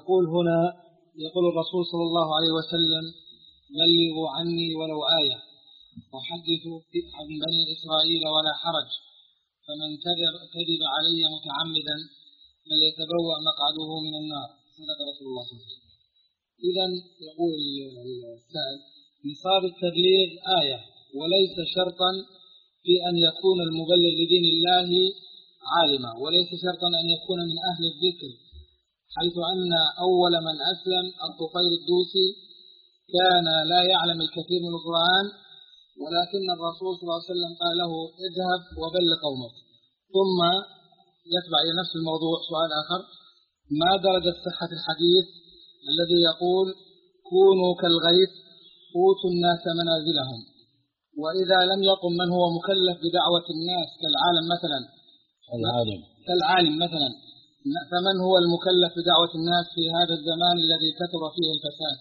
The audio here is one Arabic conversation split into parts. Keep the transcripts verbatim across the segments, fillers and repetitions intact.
يقول هنا، يقول الرسول صلى الله عليه وسلم: بلغوا عني ولو آية وحدثوا عن بني إسرائيل ولا حرج، فمن كذب علي متعمدا فليتبوأ مقعده من النار. صدق رسول الله صلى الله عليه وسلم. إذن يقول السائل: نصاب التبليغ آية، وليس شرطا في أن يكون المبلغ لدين الله عالما، وليس شرطا أن يكون من أهل الذكر، حيث أن أول من أسلم الطفيل الدوسي كان لا يعلم الكثير من القرآن، ولكن الرسول صلى الله عليه وسلم قال له: اذهب وبلغ قومك. ثم يتبع إلى نفس الموضوع سؤال آخر: ما درجة صحة الحديث الذي يقول: كونوا كالغيث قوتوا الناس منازلهم، وإذا لم يقم من هو مكلف بدعوة الناس كالعالم مثلا العالم كالعالم مثلا فمن هو المكلف بدعوة الناس في هذا الزمان الذي كثر فيه الفساد؟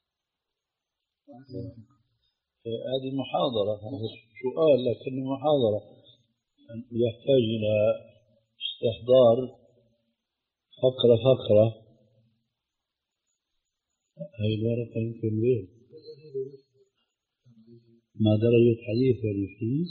هذه محاضرة، هذا سؤال لكن محاضرة يحتاج إلى استحضار فقرة فقرة. هاي الورقة يمكن بيه ما درجة حديث هذه فيه؟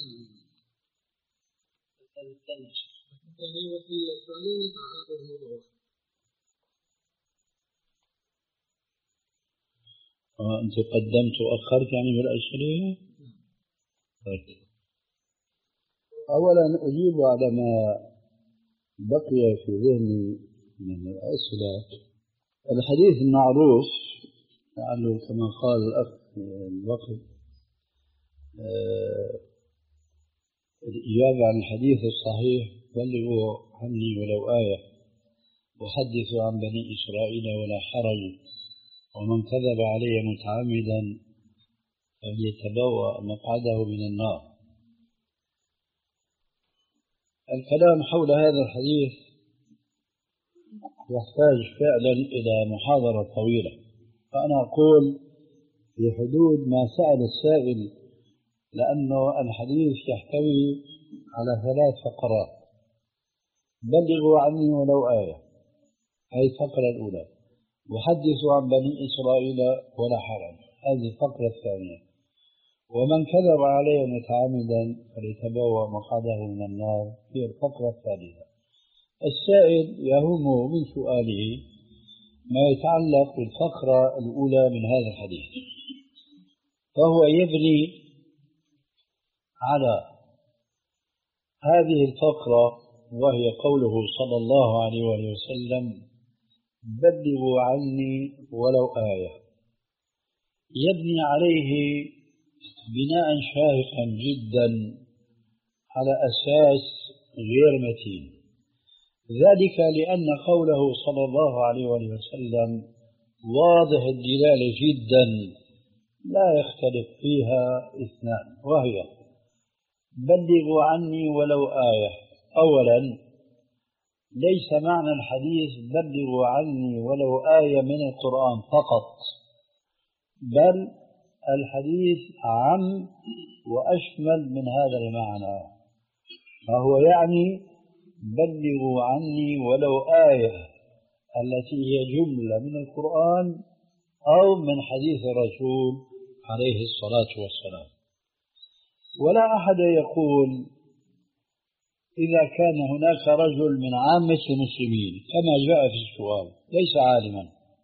آه أنت قدمت وأخرت يعني بالأسئلة؟ طيب. أولا أجيب على ما بقي في ذهني من الأسئلة. الحديث المعروف لعله كما قال الأخ الوقت آه الإجابة عن الحديث الصحيح: بلغوا عني ولو آية وحدثوا عن بني إسرائيل ولا حرج، ومن كذب علي متعمدا فليتبوأ مقعده من النار. الكلام حول هذا الحديث يحتاج فعلا إلى محاضرة طويلة، فأنا أقول في حدود ما سأل السائل، لأنه الحديث يحتوي على ثلاث فقرات: بلغوا عني ولو آية، هذه الفقرة الأولى، وحدثوا عن بني إسرائيل ولا حرج، هذه الفقرة الثانية، ومن كذب علي متعمدا فليتبوأ مقعده من النار، هي الفقرة الثالثة. السائل يهمه من سؤاله ما يتعلق بالفقرة الأولى من هذا الحديث، فهو يبني على هذه الفقرة وهي قوله صلى الله عليه وسلم: بلغوا عني ولو آية، يبني عليه بناء شاهقا جدا على أساس غير متين، ذلك لأن قوله صلى الله عليه وسلم واضح الدلالة جدا لا يختلف فيها اثنان، وهي: بلغوا عني ولو آية. أولا، ليس معنى الحديث بلغوا عني ولو آية من القرآن فقط، بل الحديث عام وأشمل من هذا المعنى، فهو يعني بلغوا عني ولو آية التي هي جملة من القرآن أو من حديث الرسول عليه الصلاة والسلام. ولا أحد يقول إذا كان هناك رجل من عامة المسلمين كما جاء في السؤال ليس عالما،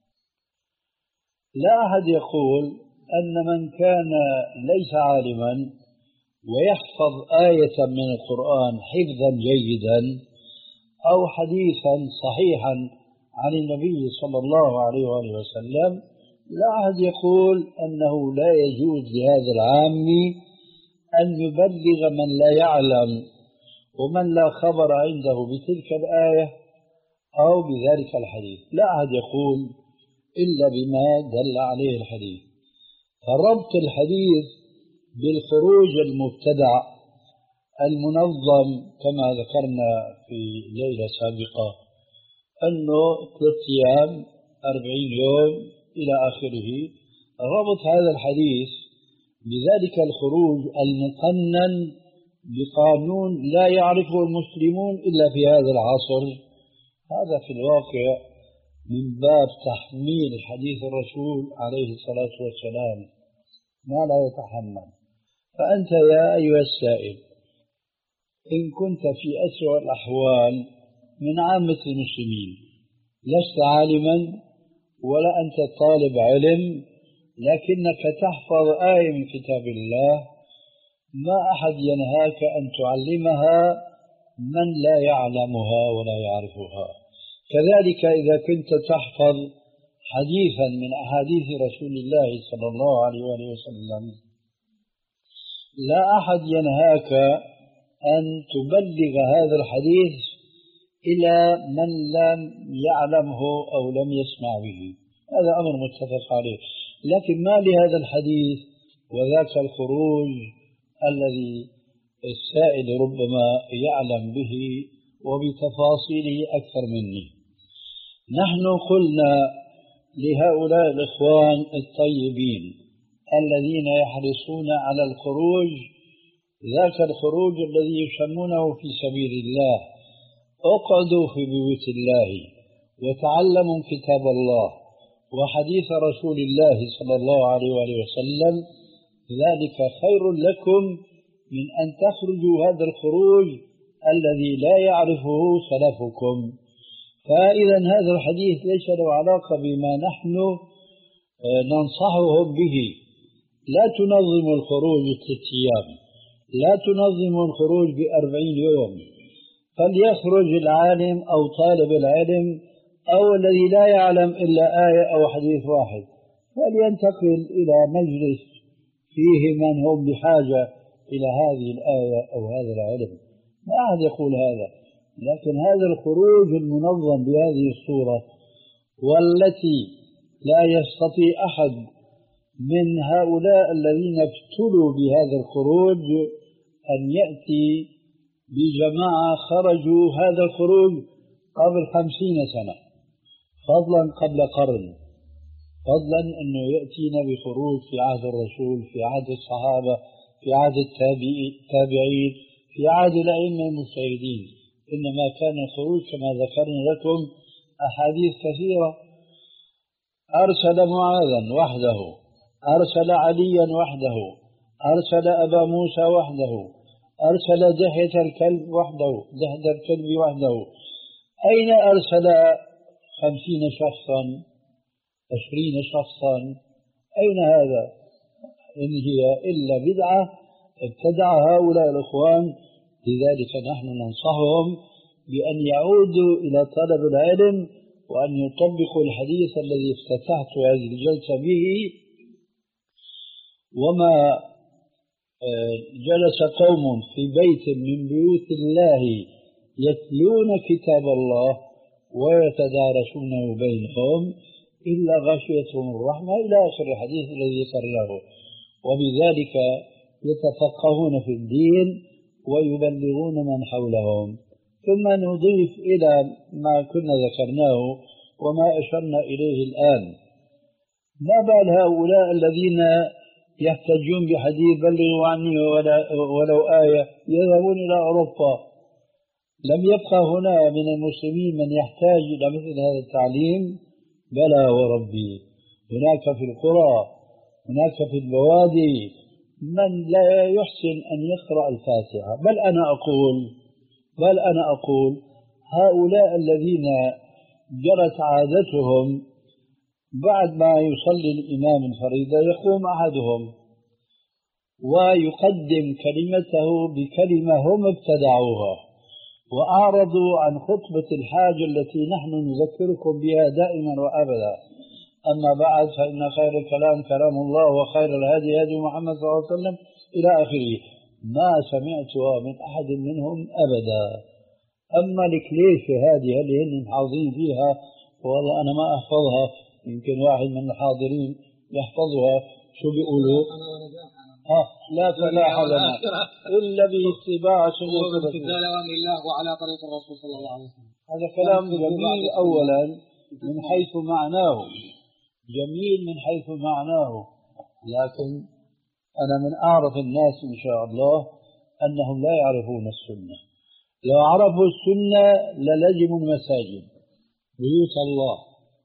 لا أحد يقول أن من كان ليس عالما ويحفظ آية من القرآن حفظا جيدا أو حديثا صحيحا عن النبي صلى الله عليه وآله وسلم، لا أحد يقول أنه لا يجوز لهذا العامي أن يبلغ من لا يعلم ومن لا خبر عنده بتلك الآية أو بذلك الحديث، لا أحد يقول إلا بما دل عليه الحديث. فربط الحديث بالخروج المبتدع المنظم كما ذكرنا في ليلة سابقة أنه ثلاث أيام أربعين يوم إلى آخره، ربط هذا الحديث بذلك الخروج المقنن بقانون لا يعرفه المسلمون إلا في هذا العصر، هذا في الواقع من باب تحميل حديث الرسول عليه الصلاة والسلام ما لا يتحمل. فأنت يا أيها السائل إن كنت في أسوأ الأحوال من عامة المسلمين، لست عالما ولا أنت طالب علم، لكنك تحفظ آية من كتاب الله، ما أحد ينهاك أن تعلمها من لا يعلمها ولا يعرفها. كذلك إذا كنت تحفظ حديثا من أحاديث رسول الله صلى الله عليه وآله وسلم، لا أحد ينهاك أن تبلغ هذا الحديث إلى من لم يعلمه أو لم يسمع به. هذا أمر متفق عليه. لكن ما لهذا الحديث وذاك الخروج الذي السائل ربما يعلم به وبتفاصيله أكثر مني. نحن قلنا لهؤلاء الإخوان الطيبين الذين يحرصون على الخروج، ذاك الخروج الذي يسمونه في سبيل الله، اقعدوا في بيوت الله وتعلموا كتاب الله وحديث رسول الله صلى الله عليه وآله وسلم، ذلك خير لكم من أن تخرجوا هذا الخروج الذي لا يعرفه سلفكم. فإذا هذا الحديث ليس له علاقة بما نحن ننصحهم به. لا تنظم الخروج ست أيام، لا تنظم الخروج بأربعين يوم، فليخرج العالم أو طالب العلم أو الذي لا يعلم إلا آية أو حديث واحد، فلينتقل إلى مجلس فيه من هم بحاجة إلى هذه الآية أو هذا العلم. ما أحد يقول هذا، لكن هذا الخروج المنظم بهذه الصورة والتي لا يستطيع أحد من هؤلاء الذين ابتلوا بهذا الخروج أن يأتي بجماعة خرجوا هذا الخروج قبل خمسين سنة، فضلا قبل قرن، فضلا أنه يأتينا بخروج في عهد الرسول، في عهد الصحابة، في عهد التابعين، في عهد الأئمة المجتهدين. إنما كان الخروج كما ذكرنا لكم أحاديث كثيرة. أرسل معاذا وحده، أرسل عليا وحده، أرسل أبا موسى وحده، أرسل دحية الكلب وحده، دحية الكلب وحده. أين أرسل خمسين شخصا، عشرين شخصا؟ أين هذا؟ إن هي إلا بدعة ابتدعها هؤلاء الإخوان. لذلك نحن ننصحهم بأن يعودوا إلى طلب العلم وأن يطبقوا الحديث الذي افتتحت هذه الجلسة به. وما جلس قوم في بيت من بيوت الله يتلون كتاب الله ويتدارسونه بينهم إلا غشيتهم الرحمة إلى آخر الحديث الذي ذكرناه. وبذلك يتفقهون في الدين ويبلغون من حولهم. ثم نضيف إلى ما كنا ذكرناه وما أشرنا إليه الآن، ما بال هؤلاء الذين يحتجون بحديث بلغوا عني ولو آية يذهبون إلى أوروبا؟ لم يبقى هنا من المسلمين من يحتاج إلى مثل هذا التعليم؟ بلى وربي، هناك في القرى، هناك في البوادي من لا يحسن أن يقرأ الفاتحة. بل أنا أقول بل أنا أقول هؤلاء الذين جرت عادتهم بعد ما يصلي الإمام الفريضة يقوم أحدهم ويقدم كلمته بكلمة هم ابتدعوها وأعرضوا عن خطبة الحاجة التي نحن نذكركم بها دائما وأبدا. أما بعد، فإن خير الكلام كلام الله وخير الهدي هدي محمد صلى الله عليه وسلم إلى آخره. ما سمعتها من أحد منهم أبدا. أما الكليشة هذه اللي هن حاضرين فيها، والله أنا ما أحفظها، يمكن واحد من الحاضرين يحفظها. شو بيقولوا؟ آه لا فلاح لنا إلا باتباع سنة وامتثال أوامر الله وعلى طريق الرسول صلى الله عليه وسلم. هذا كلام جميل أولا من حيث معناه، جميل من حيث معناه، لكن أنا من أعرف الناس إن شاء الله أنهم لا يعرفون السنة. لو عرفوا السنة للزموا المساجد، بيوت الله،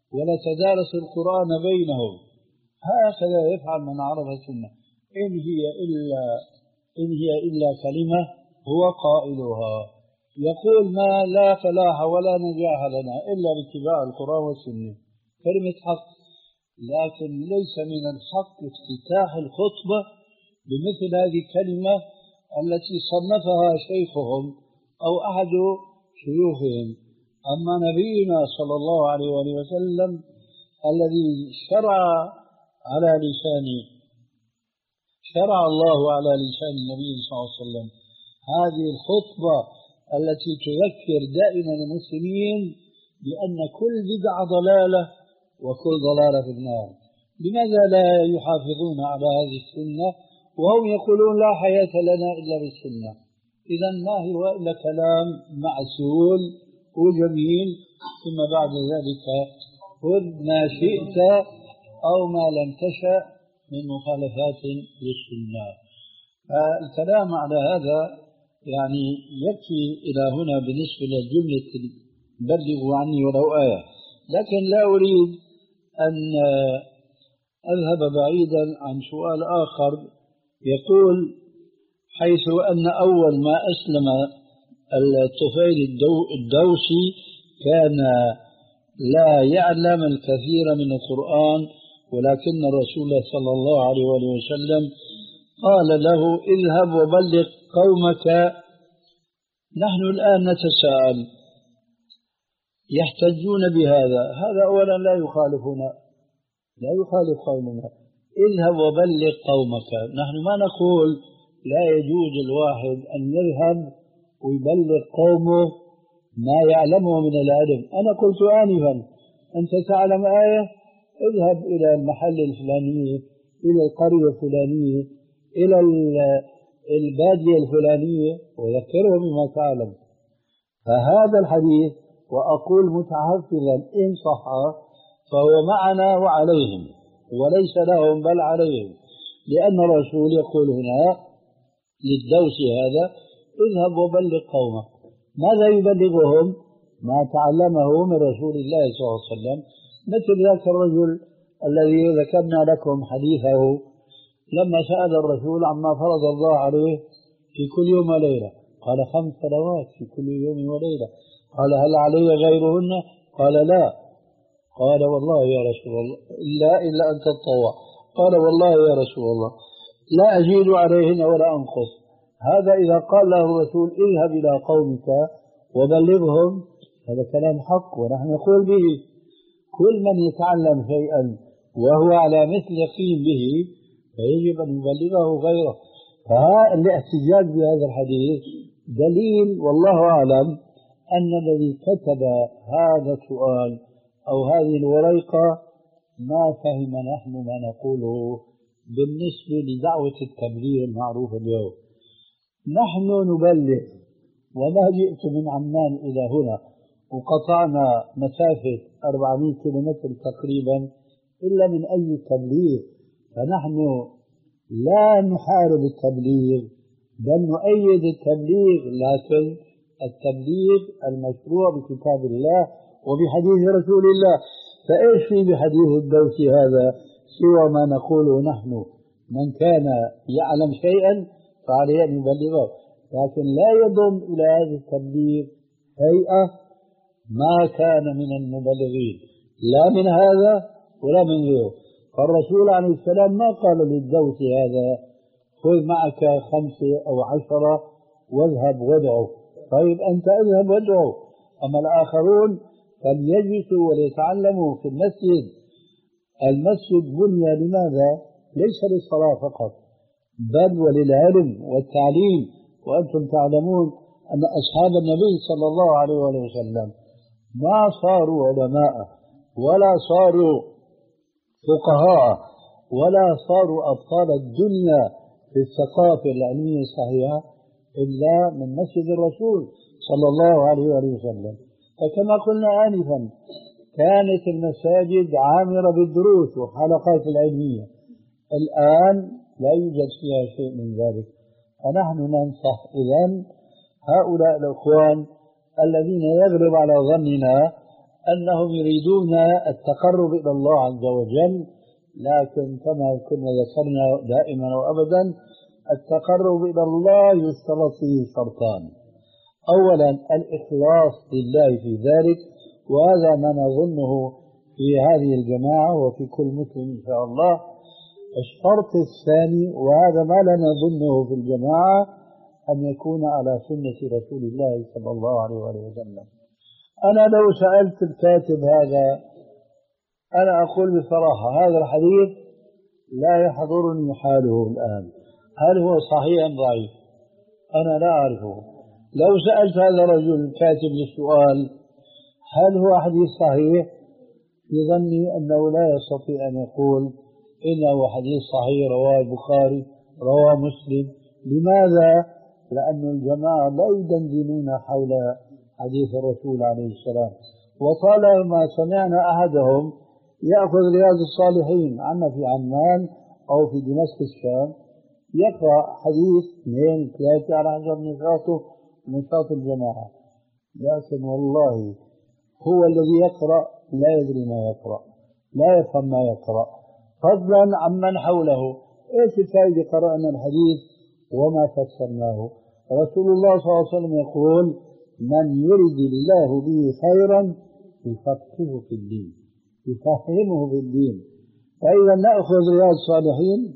ولتدارس القرآن بينهم. هكذا يفعل من عرف السنة. إن هي إلا إن هي إلا كلمة هو قائلها يقول ما لا فلاح ولا نجاح لنا إلا باتباع القرآن والسنة، كلمة حق. لكن ليس من الحق افتتاح الخطبة بمثل هذه الكلمة التي صنفها شيخهم أو أحد شيوخهم. أما نبينا صلى الله عليه وآله وسلم الذي شرع على لسان شرع الله على لسان النبي صلى الله عليه وسلم هذه الخطبة التي تذكر دائما المسلمين بأن كل بدعة ضلالة وكل ضلالة في النار. لماذا لا يحافظون على هذه السنة وهم يقولون لا حياة لنا إلا بالسنة؟ إذا ما هو إلا كلام معسول وجميل، ثم بعد ذلك خذ ما شئت أو ما لم تشأ من مخالفات للسنة. فالكلام على هذا يعني يكفي إلى هنا بالنسبة للجملة بلغوا عني ولو آية. لكن لا أريد أن أذهب بعيدا عن سؤال آخر يقول: حيث أن أول ما أسلم الطفيل الدوسي كان لا يعلم الكثير من القرآن، ولكن الرسول صلى الله عليه وسلم قال له: اذهب وبلغ قومك. نحن الآن نتساءل يحتجون بهذا، هذا أولا لا يخالفنا، لا يخالف قولنا. اذهب وبلغ قومك، نحن ما نقول لا يجوز الواحد أن يذهب ويبلغ قومه ما يعلمه من العلم. أنا قلت آنفا: أنت تعلم آية، اذهب إلى المحل الفلاني، إلى القرية الفلانية، إلى البادية الفلانية، وذكره بما تعلم. فهذا الحديث، وأقول متحفظا إن صح، فهو معنا وعليهم، وليس لهم بل عليهم، لأن الرسول يقول هنا للدوس هذا: اذهب وبلغ قومك. ماذا يبلغهم؟ ما تعلمه من رسول الله صلى الله عليه وسلم، مثل ذاك الرجل الذي ذكرنا لكم حديثه لما سأل الرسول عما فرض الله عليه في كل يوم وليلة، قال: خمس صلوات في كل يوم وليلة. قال: هل علي غيرهن؟ قال: لا. قال: والله يا رسول الله لا إلا أن تتطوع. قال: والله يا رسول الله لا أزيد عليهن ولا أنقص. هذا إذا قال له الرسول: اذهب إلى قومك وبلغهم، هذا كلام حق ونحن نقول به. كل من يتعلم شيئا وهو على مثل يقين به فيجب أن يبلغه غيره. فالاحتجاج بهذا الحديث دليل والله أعلم أن الذي كتب هذا السؤال أو هذه الوريقة ما فهم نحن ما نقوله بالنسبة لدعوة التبليغ المعروفة اليوم. نحن نبلغ، وما جئت من عمان إلى هنا وقطعنا مسافة أربعمائة كيلومتر تقريبا إلا من أي تبليغ. فنحن لا نحارب التبليغ بل نؤيد التبليغ، لكن التبليغ المشروع بكتاب الله وبحديث رسول الله. فإيش في بحديث الدوسي هذا سوى ما نقوله نحن: من كان يعلم شيئا فعليه أن يبلغه. لكن لا يضم إلى هذا التبليغ هيئة ما كان من المبلغين، لا من هذا ولا من غيره. فالرسول عليه السلام ما قال للدوسي هذا: خذ معك خمسة أو عشرة واذهب وادعو. طيب أنت اذهب وادعو، أما الآخرون فليجلسوا وليتعلموا في المسجد. المسجد بني لماذا؟ ليس للصلاة فقط بل وللعلم والتعليم. وأنتم تعلمون أن أصحاب النبي صلى الله عليه وسلم ما صاروا علماء ولا صاروا فقهاء ولا صاروا أبطال الدنيا في الثقافة العلمية الصحيحة إلا من مسجد الرسول صلى الله عليه وسلم. فكما قلنا آنفا كانت المساجد عامرة بالدروس والحلقات العلمية، الآن لا يوجد فيها شيء من ذلك. فنحن ننصح إذن هؤلاء الأخوان الذين يغلب على ظننا أنهم يريدون التقرب إلى الله عز وجل، لكن كما كنا ذكرنا دائما وأبدا التقرب إلى الله يشترط فيه شرطان: أولا الإخلاص لله في ذلك، وهذا ما نظنه في هذه الجماعة وفي كل مسلم إن شاء الله. الشرط الثاني، وهذا ما لا نظنه في الجماعة، أن يكون على سنة رسول الله صلى الله عليه وسلم. أنا لو سألت الكاتب هذا، أنا أقول بصراحة هذا الحديث لا يحضرني حاله الآن، هل هو صحيح أم ضعيف؟ أنا لا أعرفه. لو سألت هذا الرجل الكاتب للسؤال هل هو حديث صحيح، يظني أنه لا يستطيع أن يقول إنه حديث صحيح رواه البخاري رواه مسلم. لماذا؟ لأن الجماعة لا يدندنون حول حديث الرسول عليه السلام، وطالما سمعنا أحدهم يأخذ رياض الصالحين عنا في عمان أو في دمشق الشام، يقرأ حديث اثنين ثلاثة على حسب نشاطه ونشاط الجماعة، لكن والله هو الذي يقرأ لا يدري ما يقرأ، لا يفهم ما يقرأ، فضلا عمن حوله. ايش الفائدة قرأنا الحديث وما فسرناه؟ رسول الله صلى الله عليه وسلم يقول: من يرد الله به خيرا يفقهه في الدين، يفهمه في الدين. فإذا نأخذ رياض الصالحين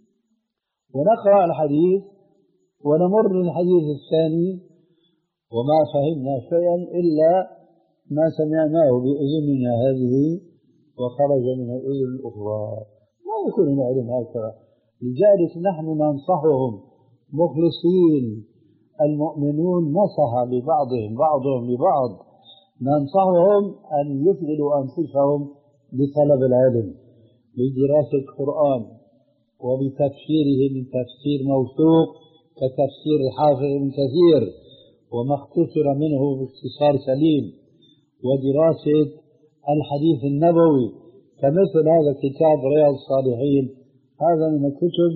ونقرأ الحديث ونمر للحديث الثاني وما فهمنا شيئا إلا ما سمعناه بأذننا هذه وخرج من الأذن الأخرى. لا يكون العلم هكذا. لذلك نحن ننصحهم مخلصين، المؤمنون نصح لبعضهم بعضهم لبعض، ننصحهم أن يشغلوا أنفسهم بطلب العلم، بدراسة القرآن وبتفسيره من تفسير موثوق كتفسير الحافظ ابن كثير وما اختصر منه باختصار سليم، ودراسة الحديث النبوي كمثل هذا كتاب رياض الصالحين. هذا من الكتب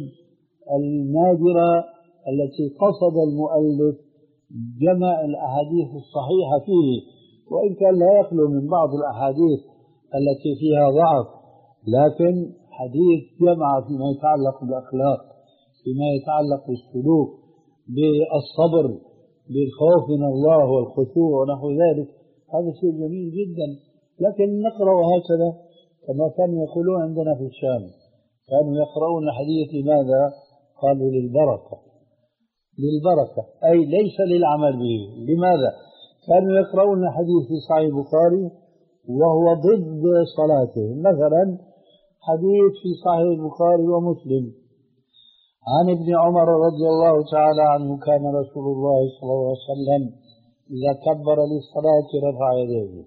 النادرة التي قصد المؤلف جمع الأحاديث الصحيحة فيه، وإن كان لا يخلو من بعض الأحاديث التي فيها ضعف، لكن حديث جمع فيما يتعلق بالأخلاق، فيما يتعلق بالسلوك، بالصبر، بالخوف من الله والخشوع ونحو ذلك. هذا شيء جميل جدا. لكن نقرأ هكذا كما كانوا يقولون عندنا في الشام، كانوا يقرؤون الحديث لماذا؟ قالوا للبركة، للبركة أي ليس للعمل به. لماذا؟ كانوا يقرؤون الحديث في صحيح البخاري وهو ضد صلاتهم. مثلا حديث في صحيح البخاري ومسلم عن ابن عمر رضي الله تعالى عنه: كان رسول الله صلى الله عليه وسلم إذا كبر للصلاة رفع يديه،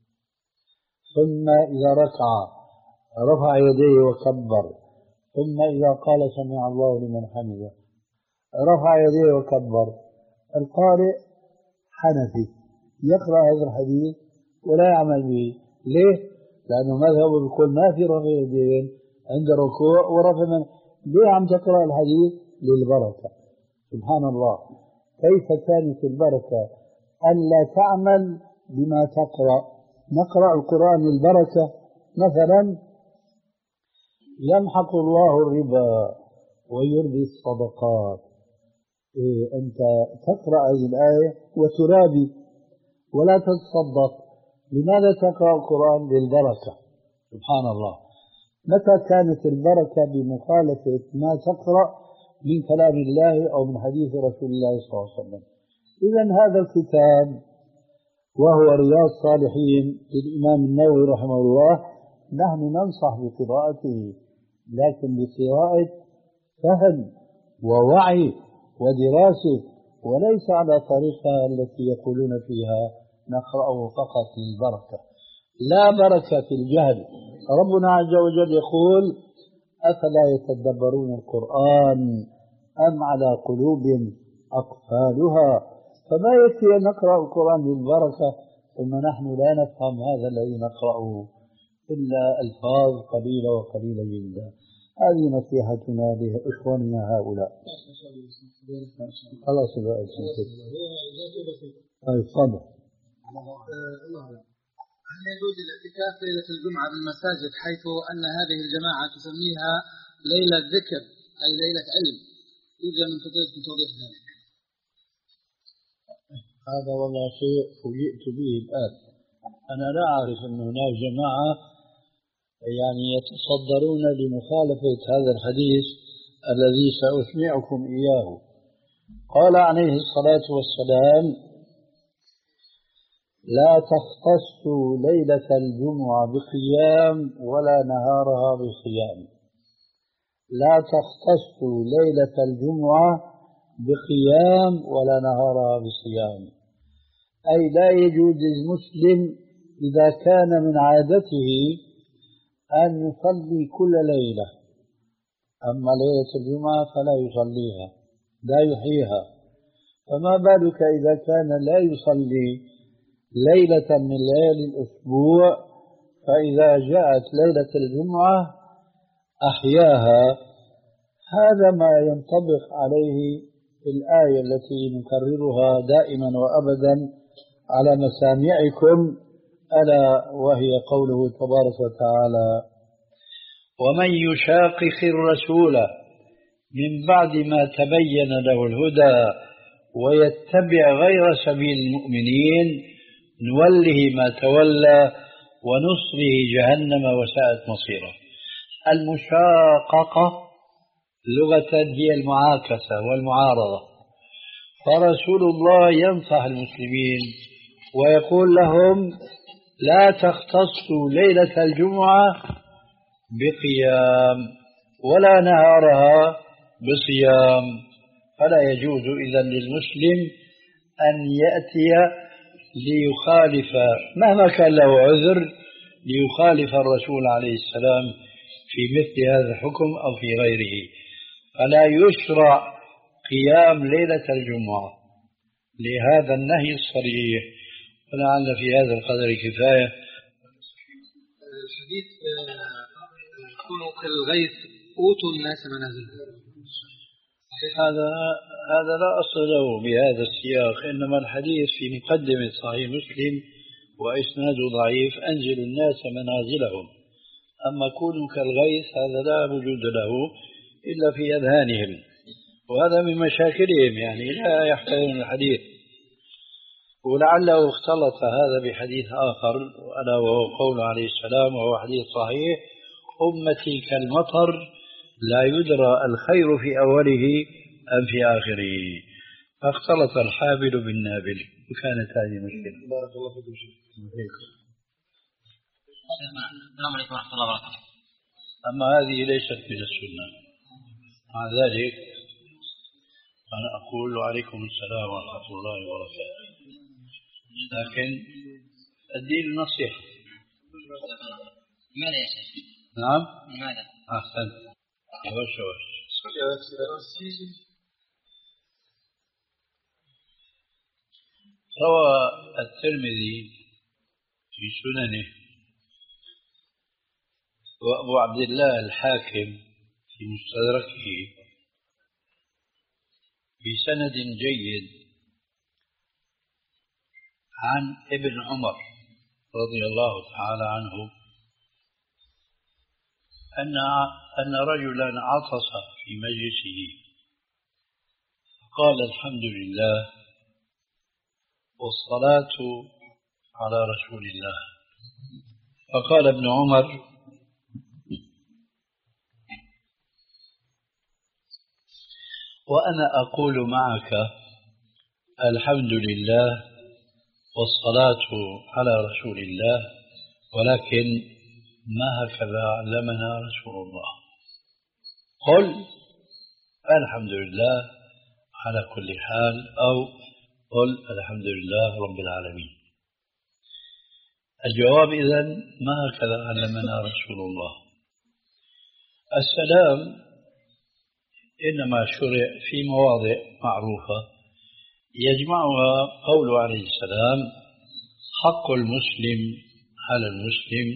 ثم إذا ركع رفع يديه وكبر، ثم إذا قال سمع الله لمن حمده رفع يديه وكبر. القارئ حنفي يقرأ هذا الحديث ولا يعمل به. ليه؟ لأنه مذهبه يقول ما في رفع يدين عند الركوع ورفع من. ليه عم تقرأ الحديث؟ للبركة. سبحان الله، كيف كانت البركة أن لا تعمل بما تقرأ. نقرأ القرآن للبركة. مثلا يمحق الله الربا ويربي الصدقات. إيه، أنت تقرأ هذه الآية وترابي ولا تتصدق. لماذا تقرأ القرآن؟ للبركة. سبحان الله. متى كانت البركة؟ بمخالفة ما تقرأ من كلام الله أو من حديث رسول الله صلى الله عليه وسلم. إذن هذا الكتاب وهو رياض الصالحين للإمام النووي رحمه الله، نحن ننصح بقراءته، لكن بقراءة فهم ووعي ودراسة، وليس على طريقة التي يقولون فيها نقرأه فقط للبركة. لا بركة في الجهل. ربنا عز وجل يقول: أفلا يتدبرون القرآن أم على قلوب أقفالها. فما يكفي أن نقرأ القرآن للبركة ثم نحن لا نفهم هذا الذي نقرأه إلا ألفاظ قليلة وقليلة جدا. هذه نصيحتنا لإخواننا هؤلاء. خلاص بقى. أي صدق. هل يجوز الاعتكاف ليلة الجمعة بالمساجد حيث أن هذه الجماعة تسميها ليلة ذكر أي ليلة علم؟ يرجى من فضيلتكم توضيح ذلك. هذا والله شيء فوجئت به الآن. أنا لا أعرف أن هناك جماعة يعني يتصدرون لمخالفة هذا الحديث الذي سأسمعكم إياه. قال عليه الصلاة والسلام: لا تختصوا ليلة الجمعة بقيام ولا نهارها بصيام. لا تختصوا ليلة الجمعة بقيام ولا نهارها بصيام، أي لا يجوز للمسلم إذا كان من عادته أن يصلي كل ليلة، أما ليلة الجمعة فلا يصليها، لا يحييها، فما بالك إذا كان لا يصلي ليلة من ليالي الأسبوع، فإذا جاءت ليلة الجمعة أحياها. هذا ما ينطبق عليه الآية التي نكررها دائما وأبدا على مسامعكم، ألا وهي قوله تبارك وتعالى: ومن يشاقق الرسول من بعد ما تبين له الهدى ويتبع غير سبيل المؤمنين نوله ما تولى ونصره جهنم وساءت مصيره. المشاققة لغة هي المعاكسة والمعارضة، فرسول الله ينصح المسلمين ويقول لهم: لا تختصوا ليلة الجمعة بقيام ولا نهارها بصيام. فلا يجوز إذن للمسلم أن يأتي ليخالف مهما كان له عذر ليخالف الرسول عليه السلام في مثل هذا الحكم أو في غيره. فلا يشرع قيام ليلة الجمعة لهذا النهي الصريح. ولعل في هذا القدر كفاية. الحديث كونوا كالغيث أوتوا الناس منازلهم، هذا هذا لا أصل له بهذا السياق، إنما الحديث في مقدمة صحيح مسلم وإسناده ضعيف: أنزل الناس منازلهم. أما كونوا كالغيث هذا لا وجود له إلا في أذهانهم، وهذا من مشاكلهم، يعني لا يحترمون الحديث. ولعله اختلط هذا بحديث آخر، ألا وهو قول عليه السلام وهو حديث صحيح: أمتي كالمطر لا يدرى الخير في أوله أم في آخره. فاختلط الحابل بالنابل، وكانت هذه مشكلة. بارك الله فيكم شيخ. السلام عليكم ورحمة الله وبركاته. أما هذه ليست من السنة، مع ذلك أنا أقول: وعليكم السلام ورحمة الله وبركاته. لكن الدين النصيحة. لماذا يا شيخ؟ نعم؟ لماذا؟ أحسن. وش وش روى الترمذي في سننه وأبو عبد الله الحاكم في مستدركه بسند جيد عن ابن عمر رضي الله تعالى عنه أن أن رجلا عطس في مجلسه فقال: الحمد لله والصلاة على رسول الله. فقال ابن عمر: وأنا أقول معك الحمد لله والصلاة على رسول الله، ولكن ما هكذا علمنا رسول الله. قل الحمد لله على كل حال، أو قل الحمد لله رب العالمين. الجواب إذن: ما هكذا علمنا رسول الله. السلام إنما شرع في مواضع معروفة يجمعها قول عليه السلام: حق المسلم على المسلم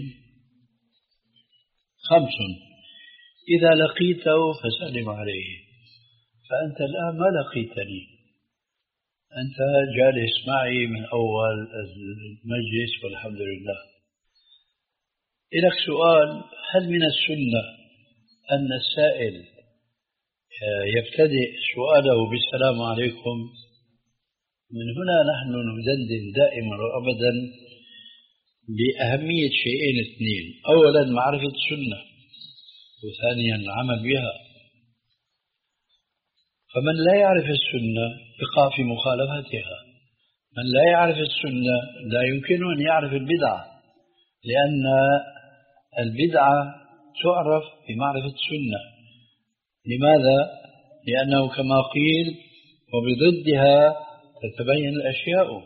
خمس، إذا لقيته فسلم عليه. فأنت الآن ما لقيتني، أنت جالس معي من أول المجلس والحمد لله، لك سؤال: هل من السنة أن السائل يبتدئ سؤاله بالسلام عليكم؟ من هنا نحن ندندن دائما وأبدا بأهمية شيئين اثنين: أولا معرفة السنة، وثانيا العمل بها. فمن لا يعرف السنة يقع في مخالفتها، من لا يعرف السنة لا يمكن أن يعرف البدعة، لأن البدعة تعرف بمعرفة السنة. لماذا؟ لأنه كما قيل: وبضدها تتبين الأشياء.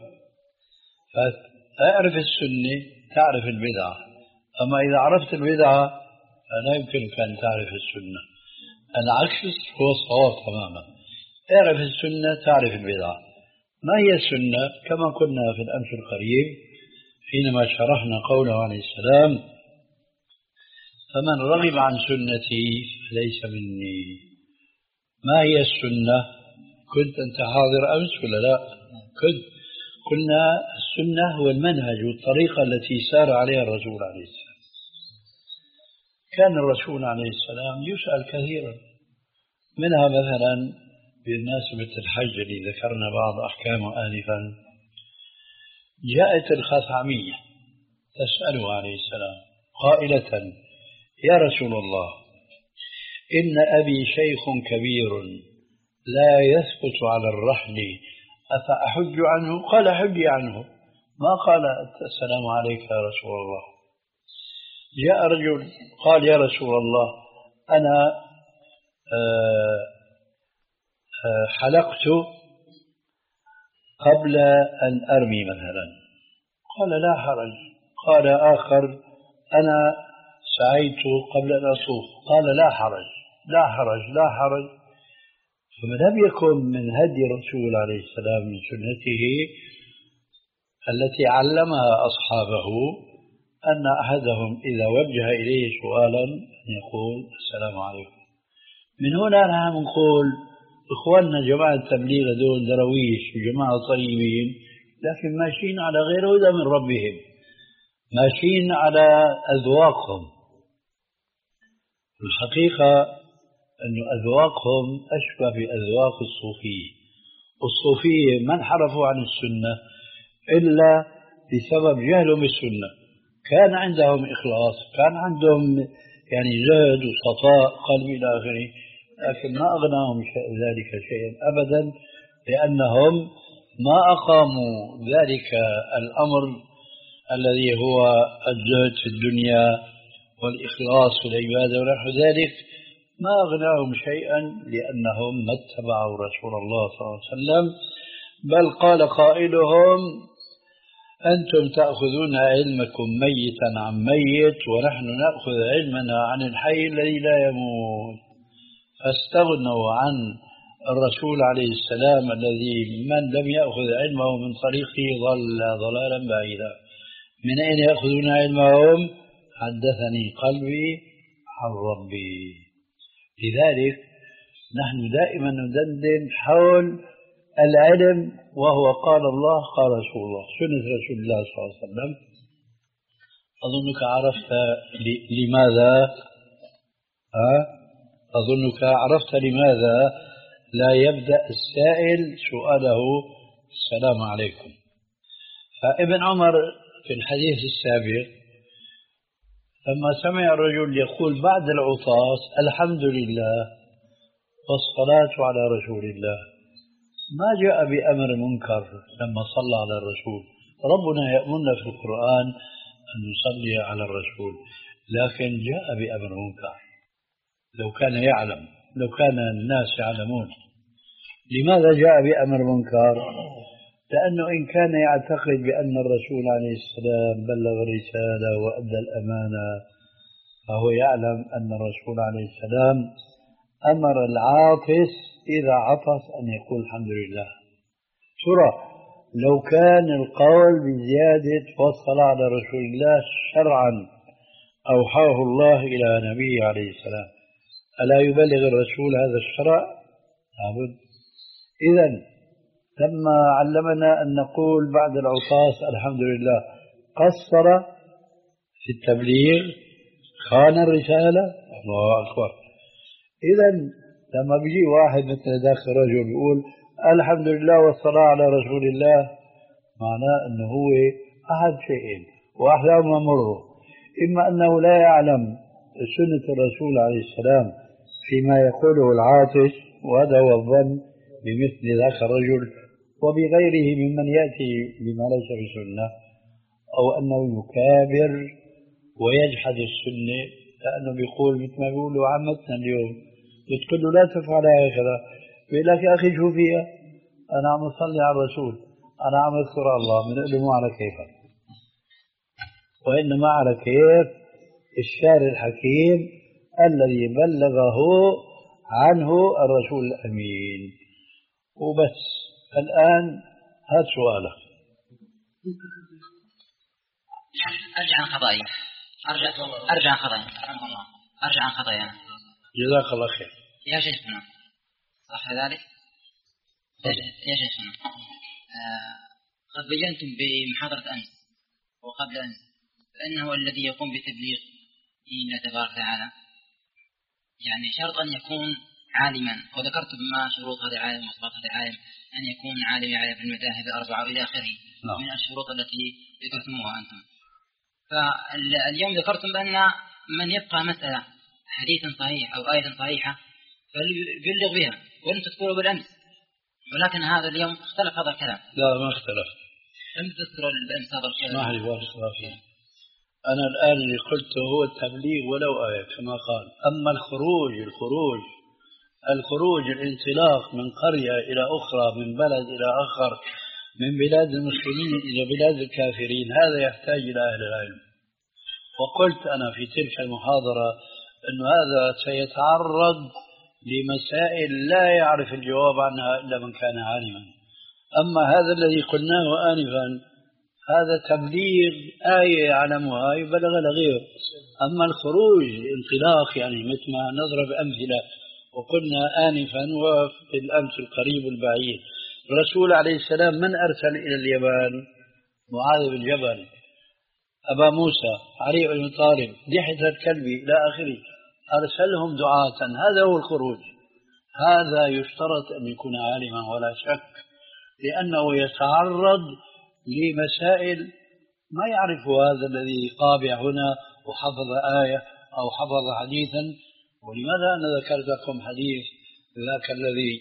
فأعرف السنة تعرف البدعة، أما إذا عرفت البدعة فلا يمكنك أن تعرف السنة. العكس هو الصواب تماما: اعرف السنة تعرف البدعة. ما هي السنة؟ كما قلنا في الأمس القريب حينما شرحنا قوله عليه السلام: فمن رغب عن سنتي فليس مني. ما هي السنة؟ كنت أنت حاضر أمس ولا لا؟ كنت. قلنا السنة هو المنهج والطريقة التي سار عليها الرسول عليه السلام. كان الرسول عليه السلام يسأل كثيرا، منها مثلا بمناسبة الحج اللي ذكرنا بعض أحكامه آنفا، جاءت الخثعمية تسأله عليه السلام قائلة: يا رسول الله، إن أبي شيخ كبير لا يثبت على الرحل، أفأحج عنه؟ قال: حجي عنه. ما قال السلام عليك يا رسول الله. جاء رجل قال: يا رسول الله، أنا حلقت قبل أن أرمي مثلا. قال: لا حرج. قال آخر: أنا سعيت قبل أن أطوف. قال: لا حرج لا حرج لا حرج. فما لم يكن من هدي الرسول عليه السلام من سنته التي علمها أصحابه أن أحدهم إذا وجه إليه سؤالا أن يقول: السلام عليكم. من هنا نحن نقول: إخواننا جماعة التبليغ دول درويش وجماعة طيبين، لكن ماشيين على غير هدى من ربهم، ماشيين على أذواقهم. الحقيقة أن أذواقهم أشبه بأذواق الصوفية. الصوفية ما انحرفوا عن السنة إلا بسبب جهلهم بالسنة. كان عندهم إخلاص، كان عندهم يعني زهد وصفاء قلب إلى آخره، لكن ما أغناهم ذلك شيئا أبدا، لأنهم ما أقاموا ذلك الأمر الذي هو الزهد في الدنيا والإخلاص في العبادة ونحو ذلك، ما أغناهم شيئا، لأنهم ما اتبعوا رسول الله صلى الله عليه وسلم. بل قال قائلهم: أنتم تأخذون علمكم ميتا عن ميت، ونحن نأخذ علمنا عن الحي الذي لا يموت. فاستغنوا عن الرسول عليه السلام الذي من لم يأخذ علمه من طريقه ضل ضلالا بعيدا. من أين يأخذون علمهم؟ حدثني قلبي عن ربي. لذلك نحن دائما ندندن حول العلم، وهو قال الله قال رسول الله، سنة رسول الله صلى الله عليه وسلم. أظنك عرفت لماذا ها؟ أظنك عرفت لماذا لا يبدأ السائل سؤاله السلام عليكم. فابن عمر في الحديث السابق لما سمع الرجل يقول بعد العطاس: الحمد لله والصلاة على رسول الله، ما جاء بأمر منكر لما صلى على الرسول. ربنا يأمرنا في القرآن أن نصلي على الرسول، لكن جاء بأمر منكر. لو كان يعلم، لو كان الناس يعلمون. لماذا جاء بأمر منكر؟ لأنه إن كان يعتقد بأن الرسول عليه السلام بلغ الرسالة وأدى الأمانة، فهو يعلم أن الرسول عليه السلام أمر العاطس إذا عطس أن يقول الحمد لله. ترى لو كان القول بزيادة والصلاة على رسول الله شرعا أوحاه الله إلى نبيه عليه السلام، ألا يبلغ الرسول هذا الشرع؟ لابد. إذن لما علمنا أن نقول بعد العطاس الحمد لله، قصر في التبليغ خان الرسالة. الله أكبر. إذا لما بيجي واحد مثل ذاك الرجل يقول الحمد لله والصلاة على رسول الله، معناه أنه هو أحد شيئين وأحلاهما مره: إما أنه لا يعلم سنة الرسول عليه السلام فيما يقوله العاطس، وهذا هو الظن بمثل ذاك الرجل وبغيره ممن يأتي بما ليس بسنة، أو أنه يكابر ويجحد السنة لأنه بيقول مثل ما بيقولوا عمتنا اليوم بتقول له لا تفعل هكذا، بيقول لك يا أخي شو فيها، أنا عم أصلي على الرسول، أنا عم أذكر الله، بنقول له مو على كيفك، وإنما على كيف الشارع الحكيم الذي بلغه عنه الرسول الأمين. وبس. الآن هذا سؤالك. أرجع عن خطأي أرجع أرجع عن خطأي أرجع عن خطأي أنا. جزاك الله خير يا شيخنا، صح ذلك؟ يا شيخنا، آه قد بينتم بمحاضرة أمس وقبل أمس فإنه الذي يقوم بتبليغ دين الله تبارك وتعالى يعني شرط أن يكون عالما، وذكرت ما شروط هذا العالم ومواصفات هذا العالم، أن يكون عالم يعرف المذاهب الأربعة إلى آخره من الشروط التي ذكرتموها أنتم. فاليوم ذكرتم بأن من يبقى مسألة حديث صحيح أو آية صحيحة فليبلغ بها، ولم تذكروا بالأمس، ولكن هذا اليوم اختلف هذا الكلام. لا ما اختلف، لم تذكروا بالأمس هذا الكلام. اسمح لي بارك الله فيك. أنا الآن اللي قلته هو التبليغ ولو آية كما قال. أما الخروج الخروج الخروج الانطلاق من قرية إلى أخرى، من بلد إلى آخر، من بلاد المسلمين إلى بلاد الكافرين، هذا يحتاج إلى أهل العلم. وقلت أنا في تلك المحاضرة أن هذا سيتعرض لمسائل لا يعرف الجواب عنها إلا من كان عالما. أما هذا الذي قلناه آنفا هذا تبليغ آية يعلمها يبلغ لغيره. أما الخروج انطلاق يعني مثل ما نضرب أمثلة وقلنا آنفا وفي الأمس القريب البعيد، الرسول عليه السلام من أرسل إلى اليمن؟ معاذ بن جبل، أبا موسى، علي بن طالب، دحية الكلبي إلى آخره، أرسلهم دعاة. هذا هو الخروج. هذا يشترط أن يكون عالما ولا شك، لأنه يتعرض لمسائل ما يعرف هذا الذي قابع هنا وحفظ آية أو حفظ حديثا. ولماذا أنا ذكرت لكم حديث ذاك الذي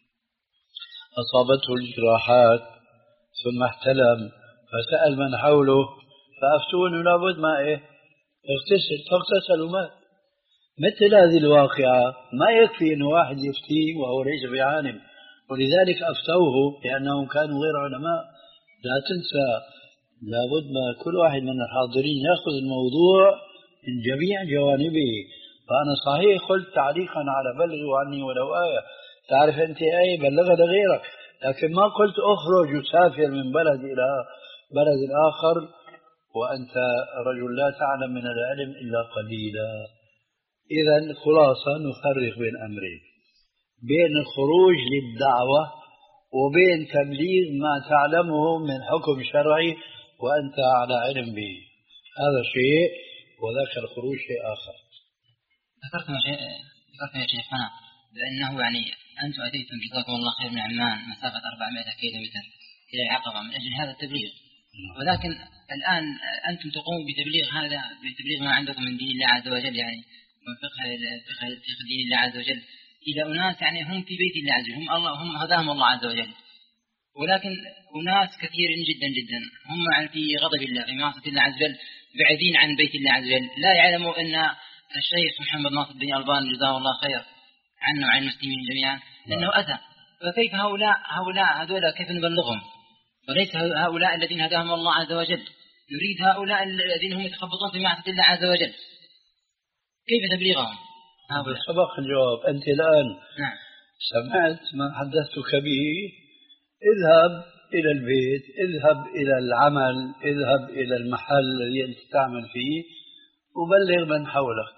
أصابته الجراحات ثم احتلم فسأل من حوله فأفتوه أنه لابد ما إيه اغتسل، فاغتسل ومات. مثل هذه الواقعة ما يكفي أنه واحد يفتي وهو ليس بعالم، ولذلك أفتوه لأنهم كانوا غير علماء. لا تنسى لابد ما كل واحد من الحاضرين يأخذ الموضوع من جميع جوانبه. فأنا صحيح قلت تعليقا على بلغوا عني ولو آية، تعرف أنت آية بلغها لغيرك، لكن ما قلت أخرج وسافر من بلد إلى بلد آخر وأنت رجل لا تعلم من العلم إلا قليلا. إذن خلاصة نفرق بين أمرين: بين الخروج للدعوة وبين تبليغ ما تعلمه من حكم شرعي وأنت على علم به. هذا شيء وذاك الخروج شيء آخر. ذكرتم يا شيخنا بأنه يعني أنتم أتيتم جزاكم الله خير من عمان مسافة أربعمائة كيلومتر إلى العقبة من أجل هذا التبليغ، ولكن الآن أنتم تقومون بتبليغ هذا بتبليغ ما عندكم من دين الله عز وجل، يعني من فقه فقه دين الله عز وجل إلى أناس يعني هم في بيت الله عز وجل، هم الله هم هداهم الله عز وجل، ولكن أناس كثيرين جدا جدا هم في غضب الله في معصية الله عز وجل، بعيدين عن بيت الله عز وجل، لا يعلموا أن الشيخ محمد ناصر بن ألباني جزاه الله خير عنا وعن المسلمين جميعا أنه أتى. فكيف هؤلاء هؤلاء هؤلاء كيف نبلغهم؟ وليس هؤلاء الذين هداهم الله عز وجل، نريد هؤلاء الذين هم يتخبطون في معصية الله عز وجل، كيف تبليغهم؟ هؤلاء سبق الجواب. أنت الآن نعم. سمعت ما حدثتك به، اذهب إلى البيت، اذهب إلى العمل، اذهب إلى المحل الذي أنت تعمل فيه وبلغ من حولك.